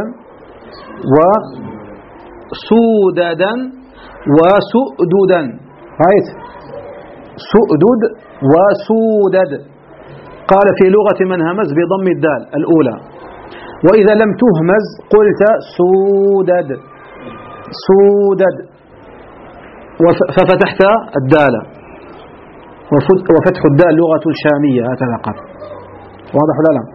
وسوددا وسؤددا. رأيت سؤدد وسودد. قال في لغة من همز بضم الدال الأولى، وإذا لم تهمز قلت سودد سودد ففتحت الدال، وفتح الدال لغة شامية هكذا قال. واضح ولا لا؟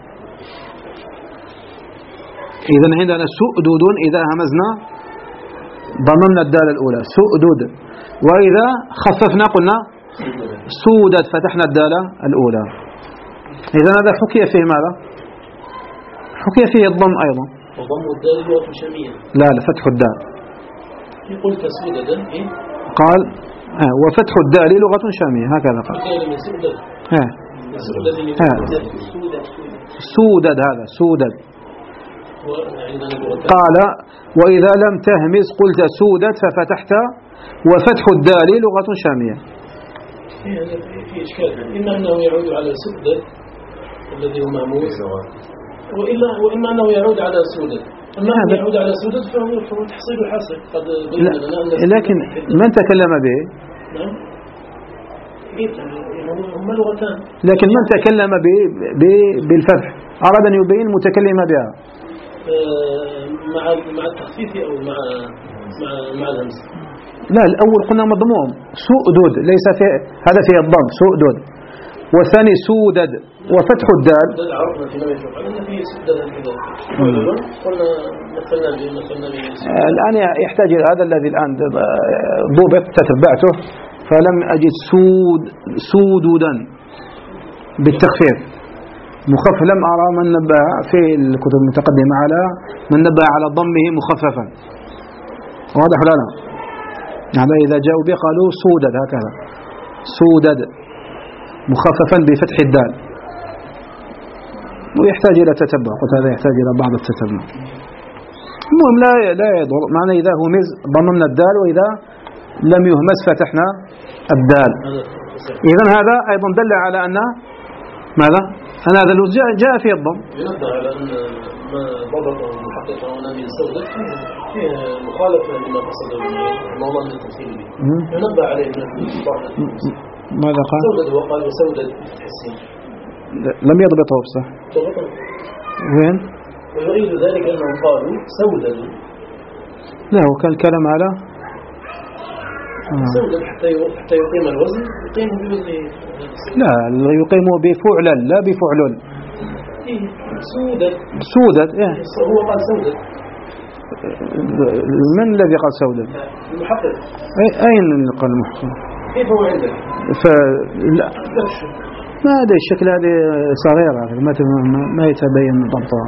إذن عندنا سؤدد إذا همزنا ضممنا الدال الأولى سؤدد، وإذا خففنا قلنا سودد فتحنا الدال الأولى. إذن هذا حكي فيه ماذا؟ حكي فيه الضم أيضا. وضم الدال لغة شامية. لا لا فتح الدال. قلت سوددا إيه؟ قال آه وفتح الدال لغة شامية هكذا قال. آه. آه. سودد هذا سودد. قال وإذا لم تهمز قلت سودد ففتحت وفتح الدال لغة شامية. في إشكال، إما أنه يعود على سودد الذي هو مهموز، وإلا وإما أنه يعود على سودد. أما أنه يعود على سودد فهو تحصيل حاصل. قد لكن من تكلم به؟ نعم هم لغتان، لكن من تكلم بالفتح أراد أن يبين متكلم بها مع مع التخفيف أو مع مع مع الهمز. لا الأول قلنا مضموم سؤدد ليس في هذا فيه الضم سؤدد، والثاني سودد وفتح الدال. عرفنا في نوع فعل أن فيه سودد كذا. قلنا مثلنا مثلنا الآن يحتاج هذا الذي الآن ضبط تتبعته فلم أجد سود سودودا بالتخفيف مخفف. لم أرى من نبه في الكتب المتقدمة على من نبه على ضمه مخففا. واضح ولا لا؟ يعني إذا جاءوا به قالوا سودد هكذا سودد. مخففا بفتح الدال، ويحتاج إلى تتبع، قلت هذا يحتاج إلى بعض التتبع. المهم لا لا يضر، معنى إذا همز ضممنا الدال، وإذا لم يهمز فتحنا الدال. إذن هذا أيضا دل على أن ماذا؟ أن هذا اللفظ جاء, جاء فيه الضم. ينبه على أن ما ضبطه المحقق هنا من سودة فيه مخالفة لما قصده الموضوع من التفسير به. ينبه عليه من بعض. ماذا قال؟ سودة وقال وسودة بفتح السين. لم يضبطه بصح. ضبطه. وين؟ ويؤيد ذلك أنهم قالوا سودة. لا، هو كان الكلام على سودة حتى حتى يقيم الوزن، يقيم بوزن. لا، يقيم بفعل لا بفعل. سودة. سودة. إيه. هو قال سودة. من الذي قال سودة؟ المحقق. أين قال المحقق؟ كيف هو عندك؟ فلا ما هذا الشكل، هذه صغيرة ما ما يتبين ضبطها.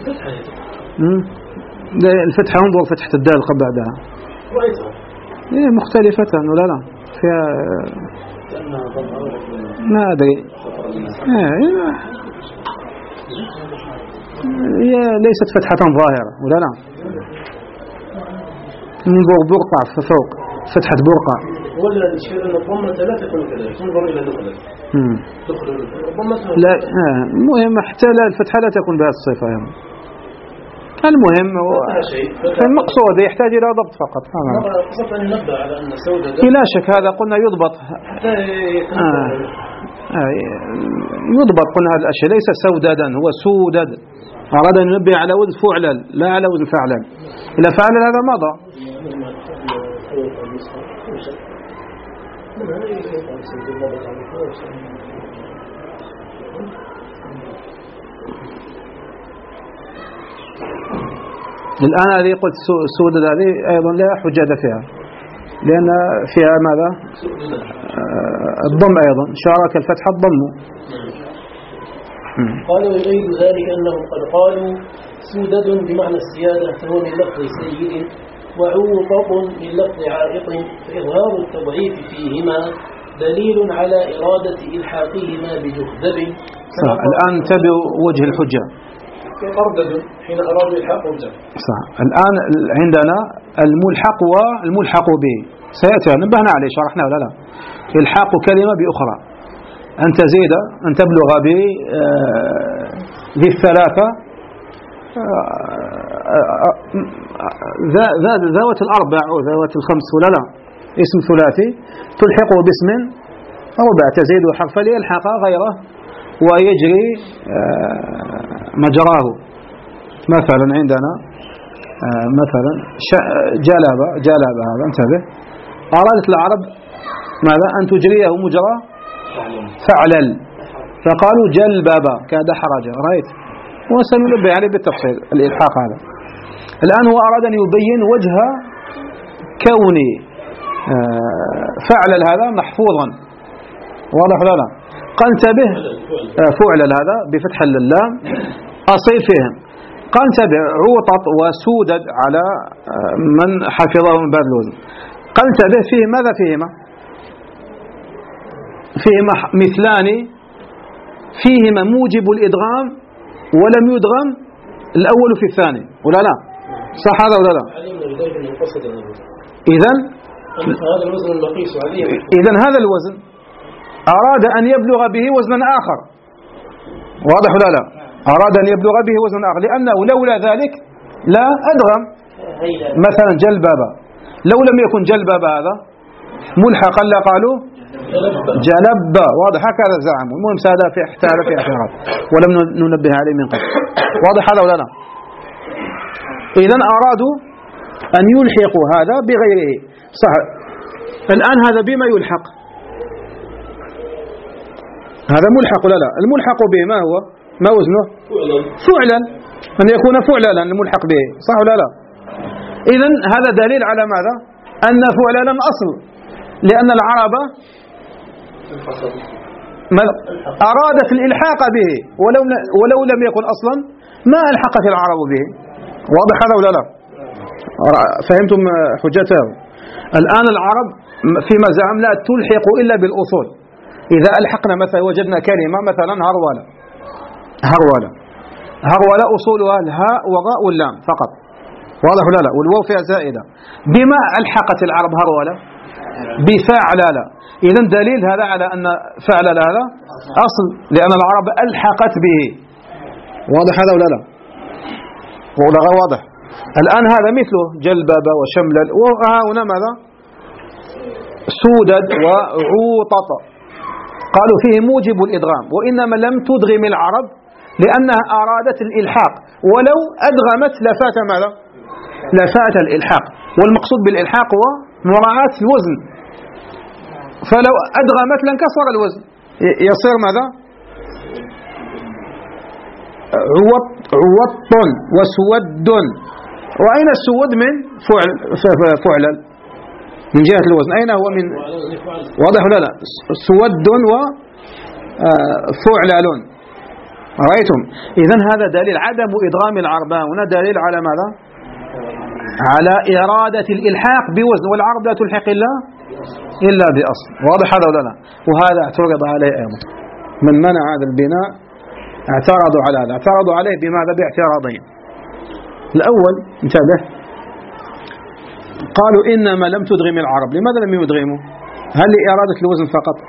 الفتحة انظر فتحة الدال قبل بعدها. إيه مختلفة ولا لا؟ فيها ما أدري. إيه هي ليست فتحة ظاهرة ولا لا؟ انظر برقع فوق فتحة برقع. ولا الشيء أن الضمة لا تكون كذلك، تنظر إلى دخلة. لا المهم حتى لا الفتحة لا تكون بهذه الصفة يعني. المهم فالمقصود يحتاج إلى ضبط فقط. لا شك هذا قلنا يضبط. آه. آه. يضبط قلنا هذا الأشياء ليس سودادا، هو سودد. أراد أن ينبه على وزن فعلا لا على وزن فعلا. إذا فعل هذا مضى. الآن هذه قلت سودة هذه أيضا لا حجة فيها، لأن فيها ماذا؟ الضم أيضا، شارك الفتح الضم. قالوا يريد ذلك أنهم قد قالوا سودد بمعنى السيادة، فهو من لفظ سيد، وعوطط من لفظ عائق، فإظهار التضعيف فيهما دليل على إرادة إلحاقهما بجهدب. الآن تبعوا وجه الحجة. أردد حين أرادوا إلحاق وجه. صح. الآن عندنا الملحق والملحق به سيأتي، نبهنا عليه شرحنا ولا لا؟ إلحاق كلمة بأخرى، أن تزيد أن تبلغ به ذي الثلاثة ذوات الأربع وذوات الخمس ولا لا؟ اسم ثلاثي تلحقه باسم ربع، تزيد حرفا ليلحق غيره ويجري مجراه. مثلا عندنا مثلا جلب جلب هذا انتبه، أرادت العرب ماذا؟ أن تجريه مجرى فعلل، فقالوا جلبب كدحرج، رأيت؟ وسننبه عليه بالتفصيل الإلحاق هذا. الآن هو أراد أن يبين وجه كون فعلل هذا محفوظا، واضح ولا لا؟ قال انتبه فعلل هذا بفتح اللام أصيل فيهم. قال انتبه عوطط وسودد على من حفظه من باب الوزن. قال انتبه فيه ماذا؟ فيهما فيهما مثلان، فيهما موجب الإدغام ولم يدغم الأول في الثاني ولا لا؟ صح هذا ولا لا؟ إذن هذا الوزن المقيس عليه. إذن هذا الوزن أراد أن يبلغ به وزنا آخر، واضح ولا لا؟ أراد أن يبلغ به وزنا آخر، لأنه لولا ذلك لا أدغم. مثلا جلباب، لو لم يكن جلباب هذا ملحقا لا قالوا جلب، واضح هكذا زعموا. المهم هذا في احتال في احتياط ولم ننبه عليه من قبل، واضح هذا ولا لا؟ إذن أرادوا أن يلحقوا هذا بغيره. صح. الآن هذا بما يلحق؟ هذا ملحق ولا لا؟ الملحق به ما هو؟ ما وزنه؟ فعلا، أن يكون فعلا الملحق به، صح ولا لا؟ إذن هذا دليل على ماذا؟ أن فعلا أصل، لأن العرب أرادت الإلحاق به ولو ولو لم يكن أصلا ما ألحقت العرب به، واضح هذا ولا لا؟ فهمتم حجته؟ الآن العرب فيما زعم لا تلحق إلا بالأصول، إذا ألحقنا مثلا وجدنا كلمة مثلا هرولة، هرولة هرولة أصولها الهاء وغاء واللام فقط، واضح ولا لا؟ والواو فيها زائدة. بما ألحقت العرب هرولة؟ بفعللة. إذن دليل هذا على أن فعللة هذا أصل، لأن العرب ألحقت به. واضح هذا ولا لا؟ ولا غير واضح؟ الآن هذا مثله جلبب وشملل، وهنا ماذا؟ سودد وعوطط، قالوا فيه موجب الإدغام، وإنما لم تدغم العرب لأنها أرادت الإلحاق، ولو أدغمت لفات ماذا؟ لفات الإلحاق، والمقصود بالإلحاق هو مراعاة الوزن، فلو أدغمت لانكسر الوزن، يصير ماذا؟ عوط عوط وسود. وأين السود من فعل فعلل من جهة الوزن؟ أين هو من؟ واضح ولا لا؟ سود وفعلل. رأيتم؟ إذن هذا دليل عدم إدغام العرب، هنا دليل على ماذا؟ على إرادة الإلحاق بوزن، والعرب لا تلحق إلا إلا بأصل. واضح هذا ولا لا؟ وهذا اعترض عليه أيضا من منع هذا البناء، اعترضوا على هذا، اعترضوا عليه بماذا؟ باعتراضين. الأول انتبه، قالوا إنما لم تدغم العرب. لماذا لم يدغموا؟ هل لإرادة الوزن فقط؟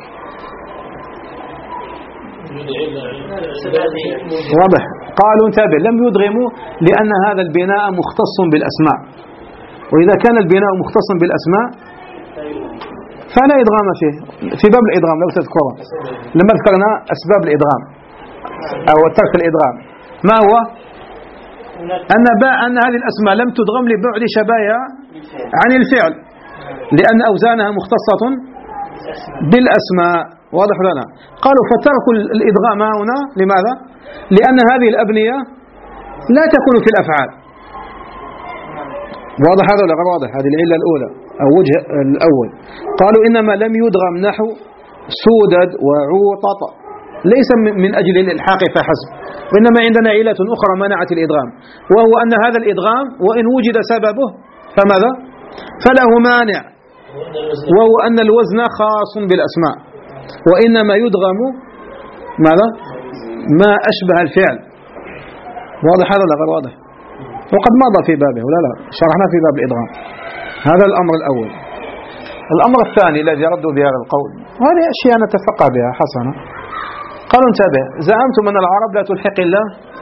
واضح. قالوا انتبه، لم يدغموا لأن هذا البناء مختص بالأسماء، وإذا كان البناء مختص بالأسماء فلا إدغام فيه. في باب الإدغام لو تذكرون لما ذكرنا أسباب الإدغام أو ترك الإدغام، ما هو؟ أن باء أن هذه الأسماء لم تدغم لبعد شبايا عن الفعل، لأن أوزانها مختصة بالأسماء. واضح لنا؟ قالوا فتركوا الإدغام هنا لماذا؟ لأن هذه الأبنية لا تكون في الأفعال. واضح هذا ولا غير واضح؟ هذه العلة الأولى أو وجه الأول. قالوا إنما لم يدغم نحو سودد وعوطط ليس من أجل الإلحاق فحسب، وإنما عندنا علة أخرى منعت الإدغام، وهو أن هذا الإدغام وإن وجد سببه فماذا؟ فله مانع، وهو أن الوزن خاص بالأسماء، وإنما يدغم ماذا؟ ما أشبه الفعل. واضح هذا ولا غير واضح؟ وقد مضى في بابه ولا لا؟ شرحنا في باب الإدغام. هذا الأمر الأول. الأمر الثاني الذي ردوا بهذا القول، وهذه أشياء نتفقه بها حسنا. قالوا انتبه، زعمتم أن العرب لا تلحق إلا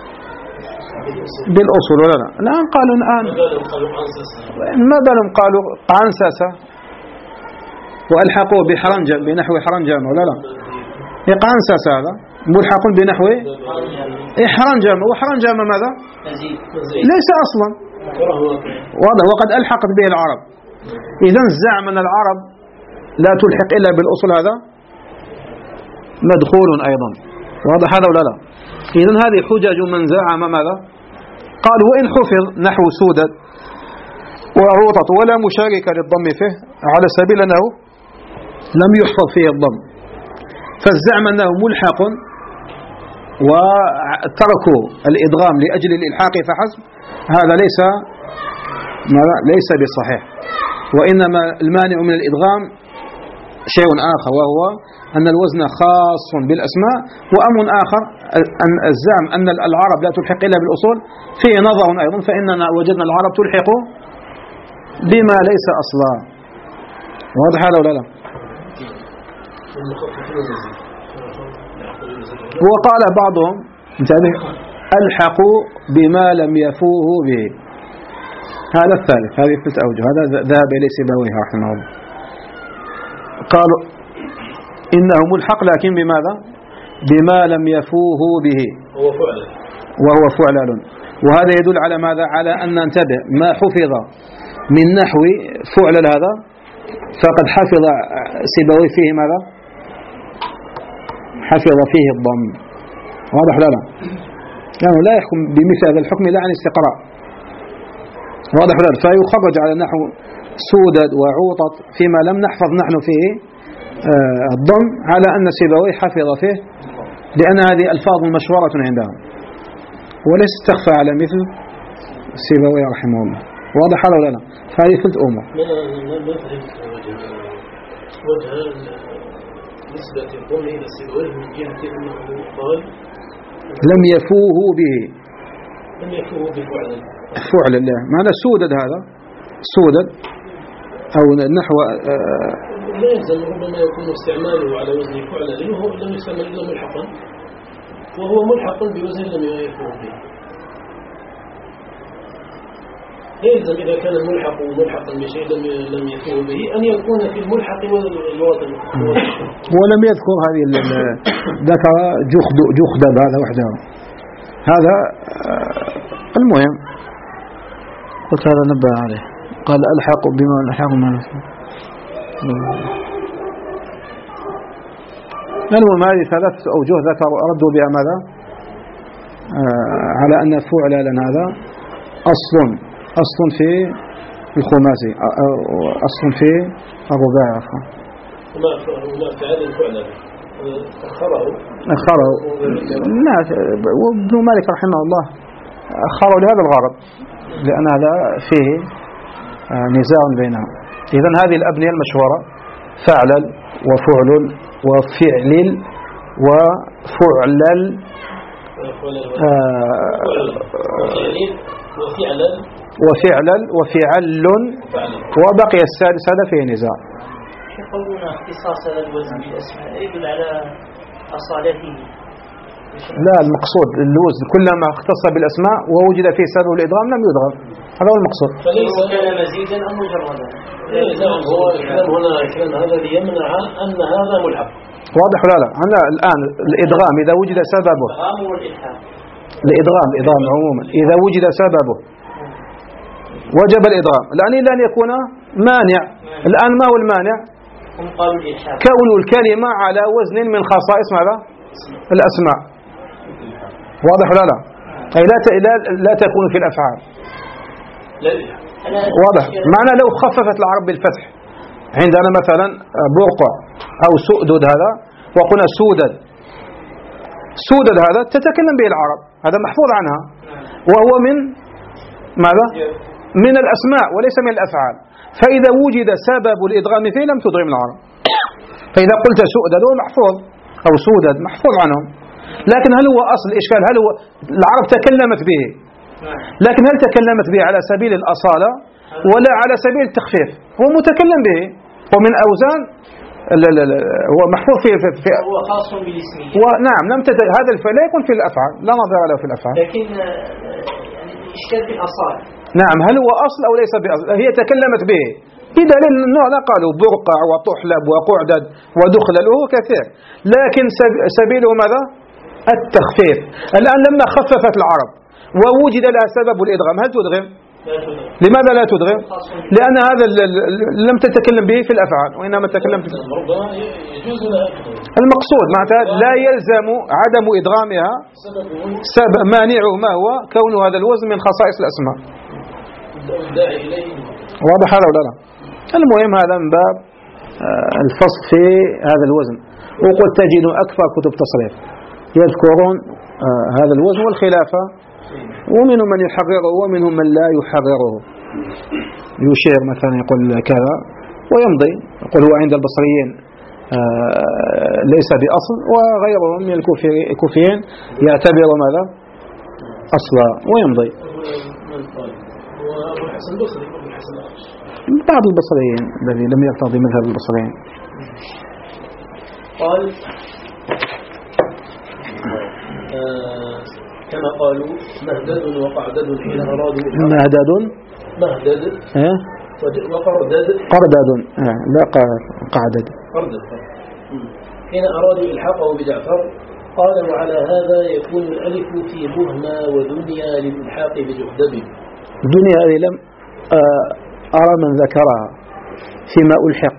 بالأصول ولا لا؟ الآن قالوا الآن ما بالهم قالوا قعنسسة وألحقوا بحرنجم بنحو حرنجم ولا لا؟ قعنسسة هذا ملحق بنحو حرنجم، وحرنجم ماذا؟ ليس أصلا. واضح. وقد ألحقت به العرب. إذن الزعم أن العرب لا تلحق إلا بالأصول هذا مدخول أيضا. واضح هذا ولا لا؟ إذن هذه حجج من زعم ماذا؟ قال وإن حفظ نحو سودد وعوطط ولا مشارك للضم فيه على سبيل أنه لم يحفظ فيه الضم، فالزعم أنه ملحق وتركوا الإدغام لأجل الإلحاق فحسب، هذا ليس ليس بصحيح. وإنما المانع من الإدغام شيء آخر، وهو أن الوزن خاص بالأسماء، وأمر آخر أن الزعم أن العرب لا تلحق إلا بالأصول فيه نظر أيضا، فإننا وجدنا العرب تلحق بما ليس أصلا. واضح هذا ولا لا؟ وقال بعضهم انتبه ألحقوا بما لم يفوه به. هذا الثالث، هذه ثلاث أوجه، هذا ذهب إليه سيبويه رحمه الله. قالوا إنه ملحق لكن بماذا؟ بما لم يفوه به وهو فعلل. وهذا يدل على ماذا؟ على أن ننتبه ما حفظ من نحو فعلل هذا فقد حفظ سيبويه فيه ماذا؟ حفظ فيه الضم. واضح لا لا؟ يعني لا يحكم بمثل هذا الحكم لا عن استقراء. واضح لا؟ فيخرج على نحو سودد وعوطط فيما لم نحفظ نحن فيه الضم على أن سيبويه حفظ فيه، لأن هذه ألفاظ مشهورة عندهم وليس تخفى على مثل سيبويه رحمه الله. واضح هذا ولا لا؟ فهذه ثلاث أمور. نسبة قومه إلى سيبويه من جهة أنه قال لم يفوه به، لم يفوه بفعلا فعلا لا معنى سودد، هذا سودد أو نحو آه لا يلزم ربما يكون استعماله على وزن فعلا لأنه لم يسمى إلا ملحقا، وهو ملحق بوزن لم يفوه به. يلزم إذا كان الملحق ملحقا بشيء لم يفوه به أن يكون في الملحق واللغة. ولم يذكر هذه ذكر جخد جخدب هذا وحده. هذا المهم قلت هذا نبه عليه، قال ألحق بما ألحق ما نفسه. المهم هذه ثلاث أوجه ذكر ردوا بها ماذا آه على أن فعلا هذا أصل أصل في الخماسي، أصل في الرباعي. عفوا وما فعل فعلا أخره أخره الناس، وابن مالك رحمه الله أخره لهذا الغرض، لأن هذا فيه نزاع بينهم. إذن هذه الأبنية المشهورة فعلل وفعل وفعلل وفعلل وفعلل وفعل، وبقي السادس هذا فيه نزاع. يقولون اختصاص الوزن بالأسماء يدل على أصالته. لا، المقصود الوزن كلما اختص بالأسماء ووجد فيه سبب الإدغام لم يدغم، هذا هو المقصود. فليس كان مزيدا أم مجردا؟ هو الكلام هنا الكلام هذا ليمنع أن هذا ملحق. واضح ولا لا؟ أنا الآن الإدغام إذا وجد سببه، الإدغام الإدغام عموما إذا وجد سببه وجب الإدغام، الآن إلا أن يكون مانع. الآن ما هو المانع؟ كون الكلمة على وزن من خصائص ماذا؟ الأسماء. واضح ولا لا؟ أي لا لا تكون في الأفعال. واضح. معنى لو خففت العرب بالفتح عندنا مثلا برقع أو سؤدد، هذا وقلنا سودد، سودد هذا تتكلم به العرب، هذا محفوظ عنها، وهو من ماذا؟ من الأسماء وليس من الأفعال. فإذا وجد سبب الإدغام فيه لم تدغم العرب. فإذا قلت سؤدد هو محفوظ، أو سودد محفوظ عنهم، لكن هل هو أصل الإشكال؟ هل هو العرب تكلمت به، لكن هل تكلمت به على سبيل الأصالة ولا على سبيل التخفيف؟ هو متكلم به، ومن أوزان لا لا لا هو محفوظ في, في, في هو خاص بالاسمية. ونعم لم تت... هذا الفعل لا يكون في الأفعال، لا نظير له في الأفعال، لكن يعني الإشكال في الأصالة. نعم، هل هو أصل أو ليس بأصل؟ هي تكلمت به بدليل النوع، قالوا برقع وطحلب وقعدد ودخلل وهو كثير، لكن سبيله ماذا؟ التخفيف. الآن لما خففت العرب ووجد لها سبب الإدغام هل تدغم؟ لماذا لا تدغم؟ لأن هذا لم تتكلم به في الأفعال وإنما تكلم في المقصود. معناتها لا يلزم عدم إدغامها، سبب مانعه ما هو؟ كون هذا الوزن من خصائص الأسماء. واضح هذا ولا لا؟ المهم هذا من باب الفصل في هذا الوزن. وقلت تجد أكثر كتب تصريف يذكرون هذا الوزن والخلافة، ومنهم من يحرره ومنهم من لا يحرره، يشير مثلا يقول كذا ويمضي، يقول هو عند البصريين ليس بأصل، وغيرهم من الكوفيين يعتبر ماذا؟ أصلا ويمضي. بعض البصريين الذي لم يرتضي مذهب البصريين. قال آه كما قالوا مهدد وقعدد حين أرادوا مهدد مهدد إيه؟ وقردد قردد آه. لا قعدد قردد حين أرادوا إلحاقه بجعفر. قال وعلى هذا يكون الألف في بهما ودنيا للإلحاق بجهدب. الدنيا هذه لم أرى من ذكرها فيما ألحق،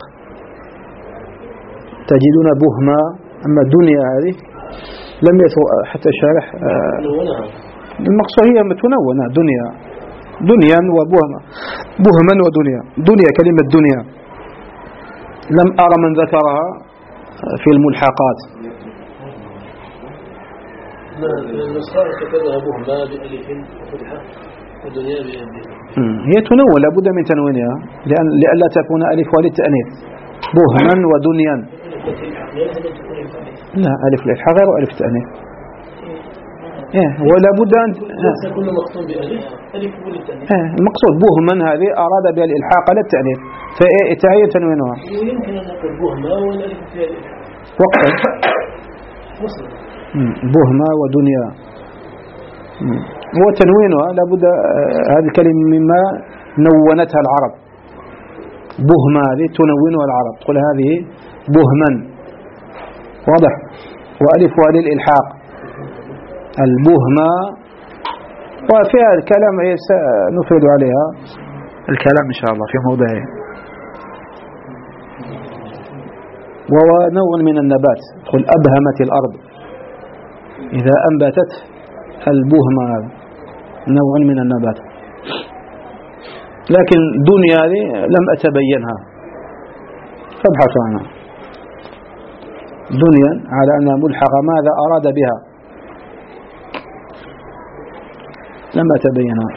تجدون بهما، أما الدنيا هذه لم يثو حتى الشارح المقصود هي متنونة، دنيا دنيا وبهما، بهما ودنيا، دنيا كلمة دنيا لم أرى من ذكرها في الملحقات. النصارى كتبها بهما بألف وفتحة هي تنون، لابد من تنوينها لأن لئلا تكون ألف وللتأنيث، بهما ودنيا. لا، ألف الإلحاق غير ألف التأنيث. إيه ولا بد أن ليس كل مختوم بألف ألف كل التأنيث. إيه المقصود بهما هذه أراد بها الإلحاق على التأنيث فتعين تنوينها. ويمكن أن نقول بهما والألف فيها الألف. وقت بهما ودنيا وتنوينها لابد. هذه الكلمة مما نونتها العرب. بهما هذه تنونها العرب، تقول هذه بهما، واضح. وألفها للإلحاق البهما. وفيها الكلام سنفرد عليها الكلام إن شاء الله في موضعه. وهو نوع من النبات، تقول أبهمت الأرض إذا أنبتت. البهمة هذا نوع من النبات، لكن دنيا هذه لم أتبينها فابحثوا عنها. دنيا على أنها ملحقة، ماذا أراد بها لم أتبينها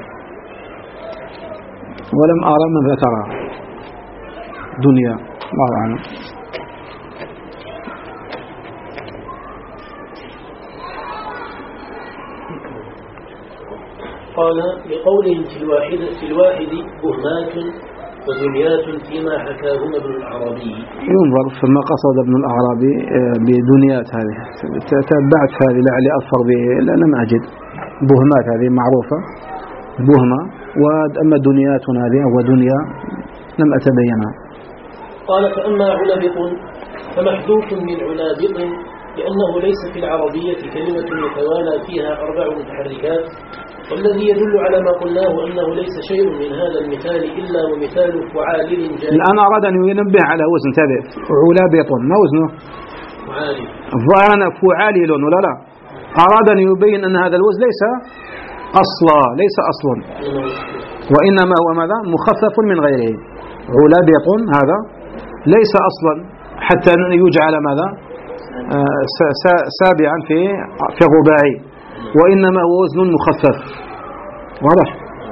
ولم أرى من ذكرها. دنيا الله أعلم. قال لقولهم في الواحد في الواحد بهمات ودنيات فيما حكاهما ابن الأعرابي. ينظر فما قصد ابن الأعرابي بدنيات هذه. تتبعت هذه لعلي أظفر به، لا لم أجد. بهمات هذه معروفة بهمة، وأما دنيات هذه أو دنيا لم أتبينها. قال فأما علابط فمحذوف من علابط لأنه ليس في العربية كلمة يتوالى فيها أربع متحركات، والذي يدل على ما قلناه أنه ليس شيء من هذا المثال إلا ومثال فعالل جاهل. الآن أراد أن ينبه على وزن تابع علابط، ما وزنه؟ فعالل. الظاهر فعالل ولا لا؟ أراد أن يبين أن هذا الوزن ليس أصلا، ليس أصلا، وإنما هو ماذا؟ مخفف من غيره. علابط هذا ليس أصلا حتى يجعل ماذا؟ آه سابعا في في الرباعي، وإنما هو وزن مخفف. واضح؟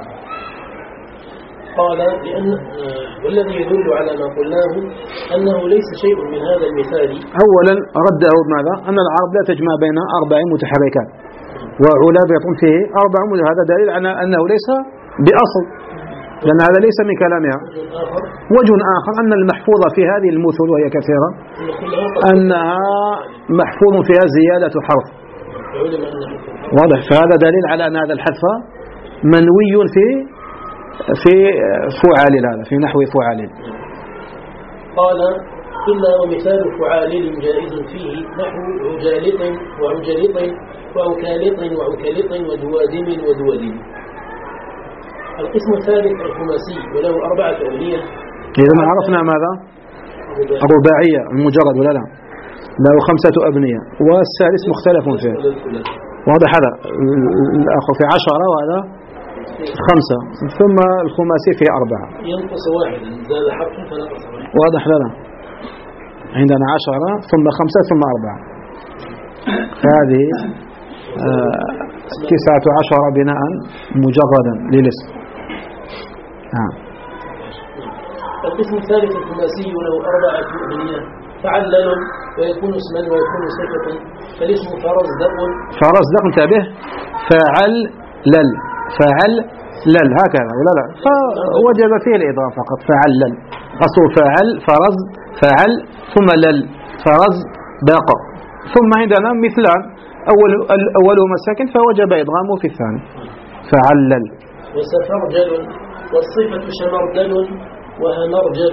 قال لأن والذي يدل على ما قلناه أنه ليس شيء من هذا المثال. أولا رده ماذا؟ أن العرب لا تجمع بين أربع متحركات، وعلابط فيه أربع. هذا دليل على أنه ليس بأصل، لأن هذا ليس من كلامها. وجه آخر أن المحفوظة في هذه المثل وهي كثيرة أنها محفوظ فيها زيادة حرف. واضح؟ فهذا دليل على أن هذا الحذف منوي في في فعال، هذا في نحو فعال. قال إلا ومثال فعال جائز فيه نحو عجالط وعجلط وعكالط وعكلط ودوادم ودودم. القسم الثالث الخماسي وله أربعة أبنية. إذا ما عرفنا ماذا؟ الرباعية المجرد ولا لا؟ له خمسة أبنية، والثالث مختلف فيه. واضح؟ هذا الأخر في عشرة وهذا خمسة، ثم الخماسي في أربعة. ينقص واحد زاد حرف فنقص واحد. واضح لنا؟ عندنا عشرة ثم خمسة ثم أربعة، هذه آه تسعة عشر بناء مجردا للاسم. نعم. القسم الثالث الخماسي له أربعة أبنية. فعلل ويكون اسما ويكون صفة، فالاسم فرزدق. فرزدق انتبه، فعل لل فعل لل هكذا ولا لا؟ فوجب فيه الإضافة فقط. فعلل أصل فعل فرز فعل ثم لل فرز دق، ثم عندنا مثلان أول أولهما ساكن فوجب إدغامه في الثاني. فعلل. وسفرجل والصفة شمردل وهمرجل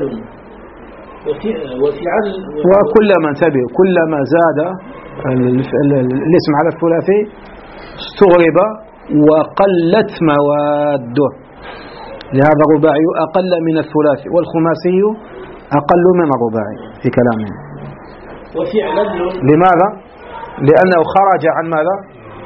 وفعل. وكلما انتبه كلما زاد الاسم على الثلاثي استغرب وقلت مواده، لهذا الرباعي أقل من الثلاثي والخماسي أقل من الرباعي في كلامه. وفعل. لماذا؟ لأنه خرج عن ماذا؟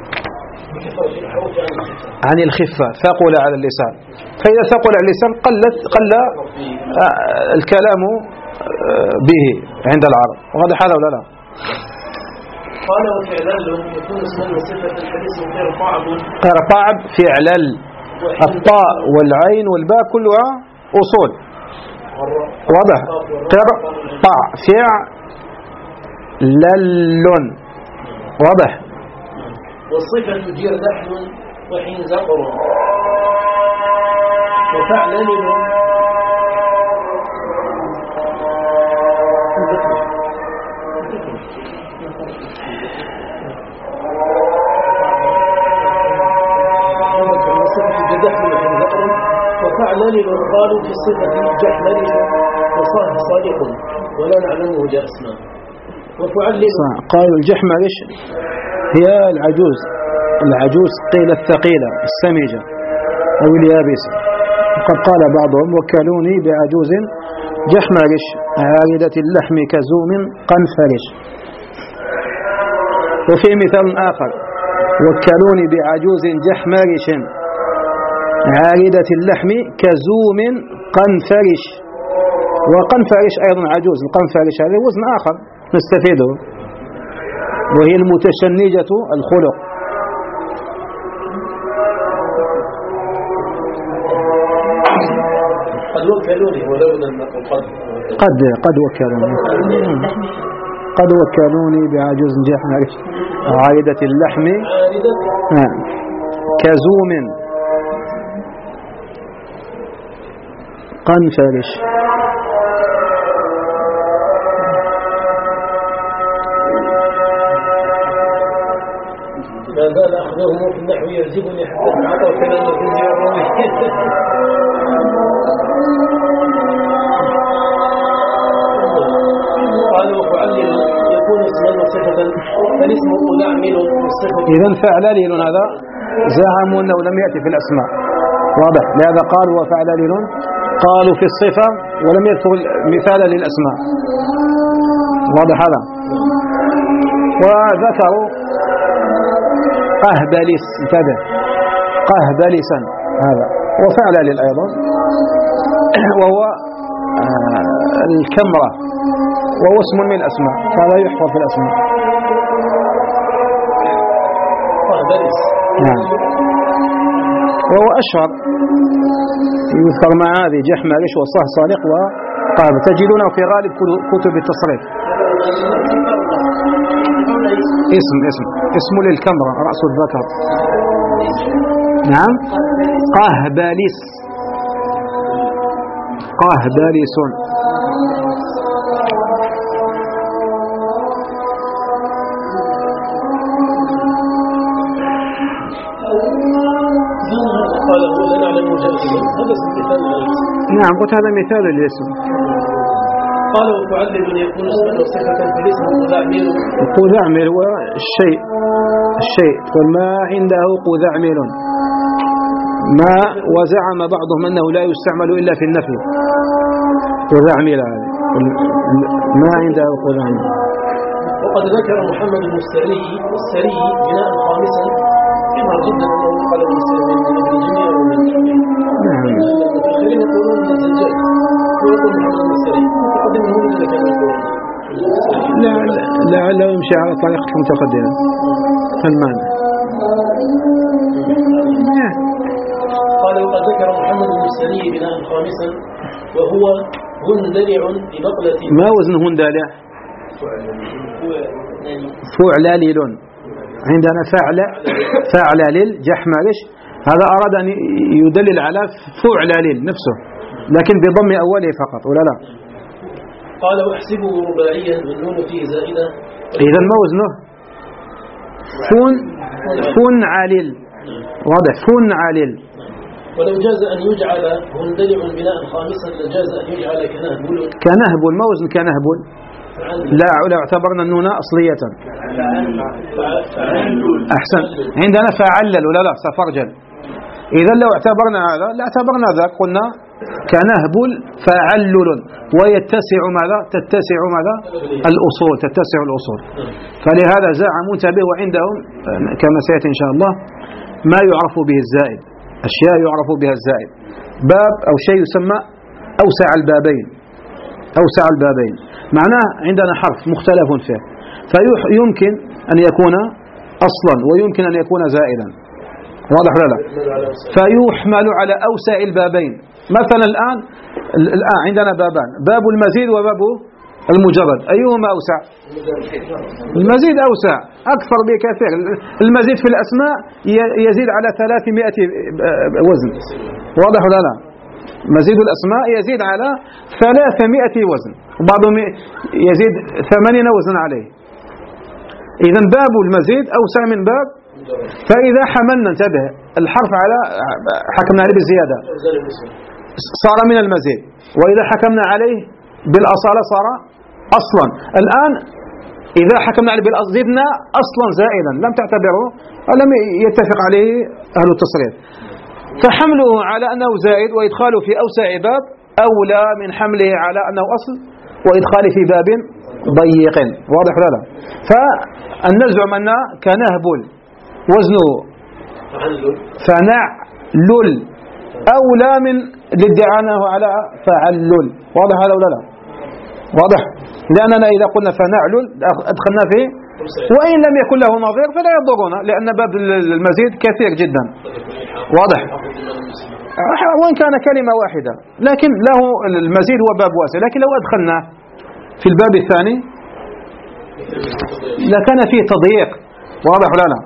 عن الخفة، ثقل على اللسان. فإذا ثقل على اللسان قلت قل الكلام به عند العرب. وهذا حاله ولا لا؟ قال وفعلل يكون اسما وصفة الحديث قرطعب. قرطعب فعلل، الطاء والعين والباء كلها أصول، واضح. قرطع فعلل واضح. والصفة جير لحم وحين زقر وفعلل وفعلل قالوا في الصفة جحمل وصاه صادق ولا نعلمه جاء اسمه. وفعلل قالوا الجحمل هي العجوز، العجوز قيل الثقيلة السمجة أو اليابسة. وقد قال بعضهم وكلوني بعجوز جحمرش عارضة اللحم كزوم قنفرش. وفي مثال آخر وكلوني بعجوز جحمرش عارضة اللحم كزوم قنفرش. وقنفرش أيضا عجوز، القنفرش هذا وزن آخر نستفيده، وهي المتشنجة الخلق. قد وكلوني ولو لم قد قد قد وكلوني قد وكلوني بعجوز جحمرش عارضة اللحم كزوم قنفرش. ما زال أخذهم في النحو يعجبني حتى تعاطوا كلام الفيزياء الرومي. قالوا وفعلل يكون اسما وصفة فالاسم مدعمل والصفة. إذن فعلل هذا زعموا أنه لم يأتي في الأسماء واضح، لهذا قالوا وفعلل قالوا في الصفة ولم يذكر مثالا للأسماء واضح هذا. وذكروا قهبلس انتبه قهبلسا هذا وفعلل أيضا وهو الكمرة وهو اسم من الأسماء فهذا يحفظ في الأسماء. نعم. وهو أشهر يذكر مع هذه جحمرش وصاه صالق وقاب تجدونه في غالب كتب التصريف. اسم اسم اسم للكمرة رأس الذكر. نعم قهبلس قهبلس. نعم قلت هذا مثال للاسم. قال وفعلل يكون اسما وصفة في الاسم قذعمل. قذعمل هو الشيء الشيء تقول ما عنده قذعمل ما، وزعم بعضهم أنه لا يستعمل إلا في النفي قذعمل هذا ما عنده قذعمل. وقد ذكر محمد المستري السري بناء خامسا كما جدا أنه قال المسلمين من الجميع ومن الجميع. نعم. خلينا نقولون من الزجاج ويقول محمد المستري يقدمه من اللي كان يقول لا لعله يمشي على طريقة المتقدمة فالمعنى. قال وقد ذكر محمد المستري بناء خامسا وهو هندلع ببقلة. ما وزن هندلع؟ فعللل. عندنا فعل فعللل جحمرش هذا أراد أن يدلل على فعللل نفسه لكن بضم أوله فقط ولا لا؟ قال واحسبه رباعيا والنون فيه زائدة. إذا ما وزنه؟ فن فنعلل واضح فنعلل. ولو جاز أن يجعل هندلع بناء خامسا لجاز أن يجعل كنهبل. كنهبل ما وزن كنهبل؟ لا لا اعتبرنا النون أصلية. أحسن. عندنا فعلل ولا لا سفرجل. إذا لو اعتبرنا هذا لا اعتبرنا ذاك قلنا كنهبل فعلل ويتسع ماذا تتسع ماذا الأصول تتسع الأصول. فلهذا زعموا انتبه وعندهم كما سيأتي إن شاء الله ما يعرف به الزائد أشياء يعرف بها الزائد باب أو شيء يسمى أوسع البابين أوسع البابين معناه عندنا حرف مختلف فيه فيمكن أن يكون أصلا ويمكن أن يكون زائدا واضح ولا لا؟ فيحمل على أوسع البابين. مثلا الآن الآن عندنا بابان، باب المزيد وباب المجرد، أيهما أوسع؟ المزيد أوسع أكثر بكثير. المزيد في الأسماء يزيد على ثلاثمائة وزن، واضح ولا لا؟ مزيد الأسماء يزيد على ثلاثمائة وزن، وبعضهم يزيد ثمانين وزن عليه. إذن باب المزيد أوسع من باب. فإذا حملنا انتبه الحرف على حكمنا عليه بالزيادة صار من المزيد، وإذا حكمنا عليه بالأصالة صار أصلا. الآن إذا حكمنا عليه بالأصل زدنا أصلا زائدا لم تعتبره ولم يتفق عليه أهل التصريف، فحمله على أنه زائد وإدخاله في أوسع باب أولى من حمله على أنه أصل وإدخاله في باب ضيق، واضح ولا لا؟ فأن نزعم أن كنهبل وزنه فنعلل أولى من الادعاء أنه على فعلل، واضح هذا ولا لا؟ واضح؟ لأننا إذا قلنا فنعلل أدخلنا فيه، وإن لم يكن له نظير فلا يضرنا، لأن باب المزيد كثير جدا، واضح؟ وإن كان كلمة واحدة لكن له المزيد هو باب واسع، لكن لو أدخلناه في الباب الثاني لكان فيه تضييق، واضح ولا لا؟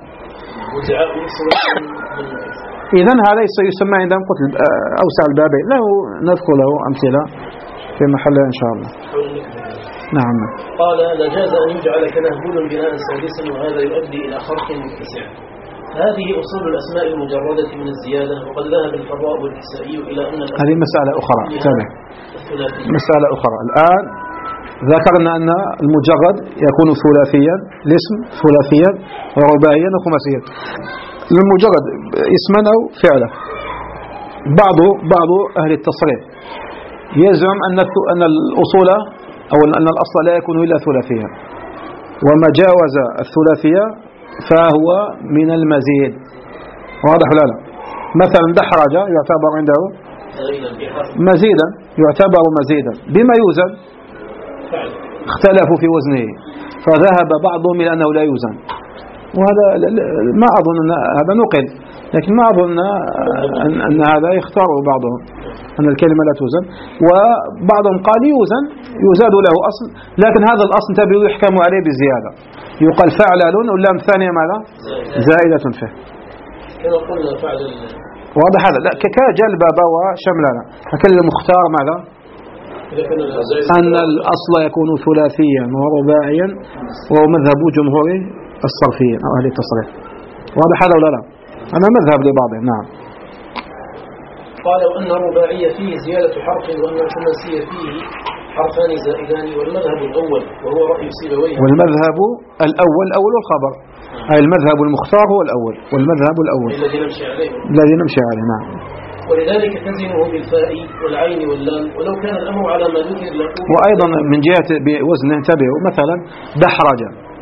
إذن هذا يسمى عندما قلت أوسع الباب، له نذكر له أمثلة في محلها إن شاء الله. نعم. قال لجاز أن يجعل كنهبل بناء سادسا، وهذا يؤدي إلى خرق متسع. هذه أصول الأسماء المجردة من الزيادة، وقد ذهب الفراء والكسائي إلى أن هذه مسألة أخرى. تابع مسألة أخرى. الآن ذكرنا أن المجرد يكون ثلاثيا، الاسم ثلاثيا ورباعيا وخماسيا. المجرد اسما أو فعلا. بعض بعض أهل التصريف يزعم أن أن الأصول أو أن الأصل لا يكون إلا ثلاثيا، وما جاوز الثلاثية فهو من المزيد، واضح لا لا؟ مثلا دحرج يعتبر عنده مزيدا، يعتبر مزيدا بما يوزن، اختلفوا في وزنه فذهب بعضهم إلى أنه لا يوزن، وهذا ما أظن أن هذا نقل، لكن ما أظن أن, أن هذا يختار بعضهم أن الكلمة لا توزن، وبعضهم قال يوزن يزاد له أصل، لكن هذا الأصل تبي يحكم عليه بالزيادة، يقال فعلل واللام الثانية ماذا؟ زائدة فيه. كما قلنا فعل واضح هذا؟ لا كجلب وشملنا. لكن المختار ماذا؟ أن الأصل يكون ثلاثيا ورباعيا، وهو مذهب جمهور الصرفيين أو أهل التصريف. واضح هذا ولا لا؟ أنا مذهب لبعضهم. نعم. قال وأن الرباعي فيه زيادة حرف، وأن الخماسي فيه حرفان زائدان، والمذهب الأول وهو رأي سيبويه. والمذهب الأول أول الخبر، أي المذهب المختار هو الأول، والمذهب الأول الذي نمشي عليه الذي نمشي عليه. نعم. ولذلك تزنه بالفاء والعين واللام، ولو كان الأمر على ما ذكر لقول. وأيضا من جهة بوزن انتبهوا، مثلا دحرج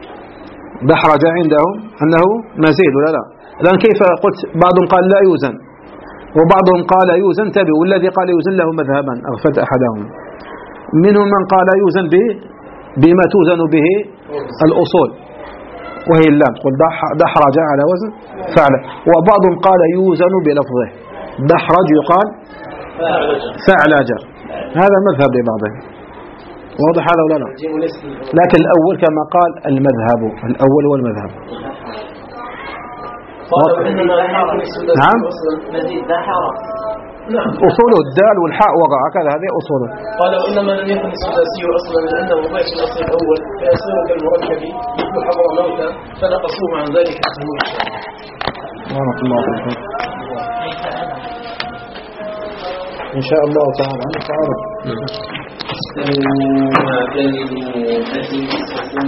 دحرج عندهم أنه مزيد ولا لا؟ الآن كيف قلت بعضهم قال لا يوزن وبعضهم قال يوزن، انتبهوا، والذي قال يوزن له مذهبا أغفلت أحدهم، منهم من قال يوزن به بما توزن به الأصول وهي اللام، قل دحرج على وزن فعل، وبعضهم قال يوزن بلفظه، دحرج يقال فعلج، هذا مذهب لبعضهم، واضح هذا ولا لا؟ لكن الأول كما قال المذهب الأول هو المذهب. نعم. أصوله الدال والحاء وراء هكذا، هذه أصوله. قال وإنما لم يكن السداسي أصلا لأنه ضعف الأصل الأول، فيصير كالمركب مثل حضر موتى، فنقصوه عن ذلك اسمه. بارك الله فيكم. إن شاء الله تعالى.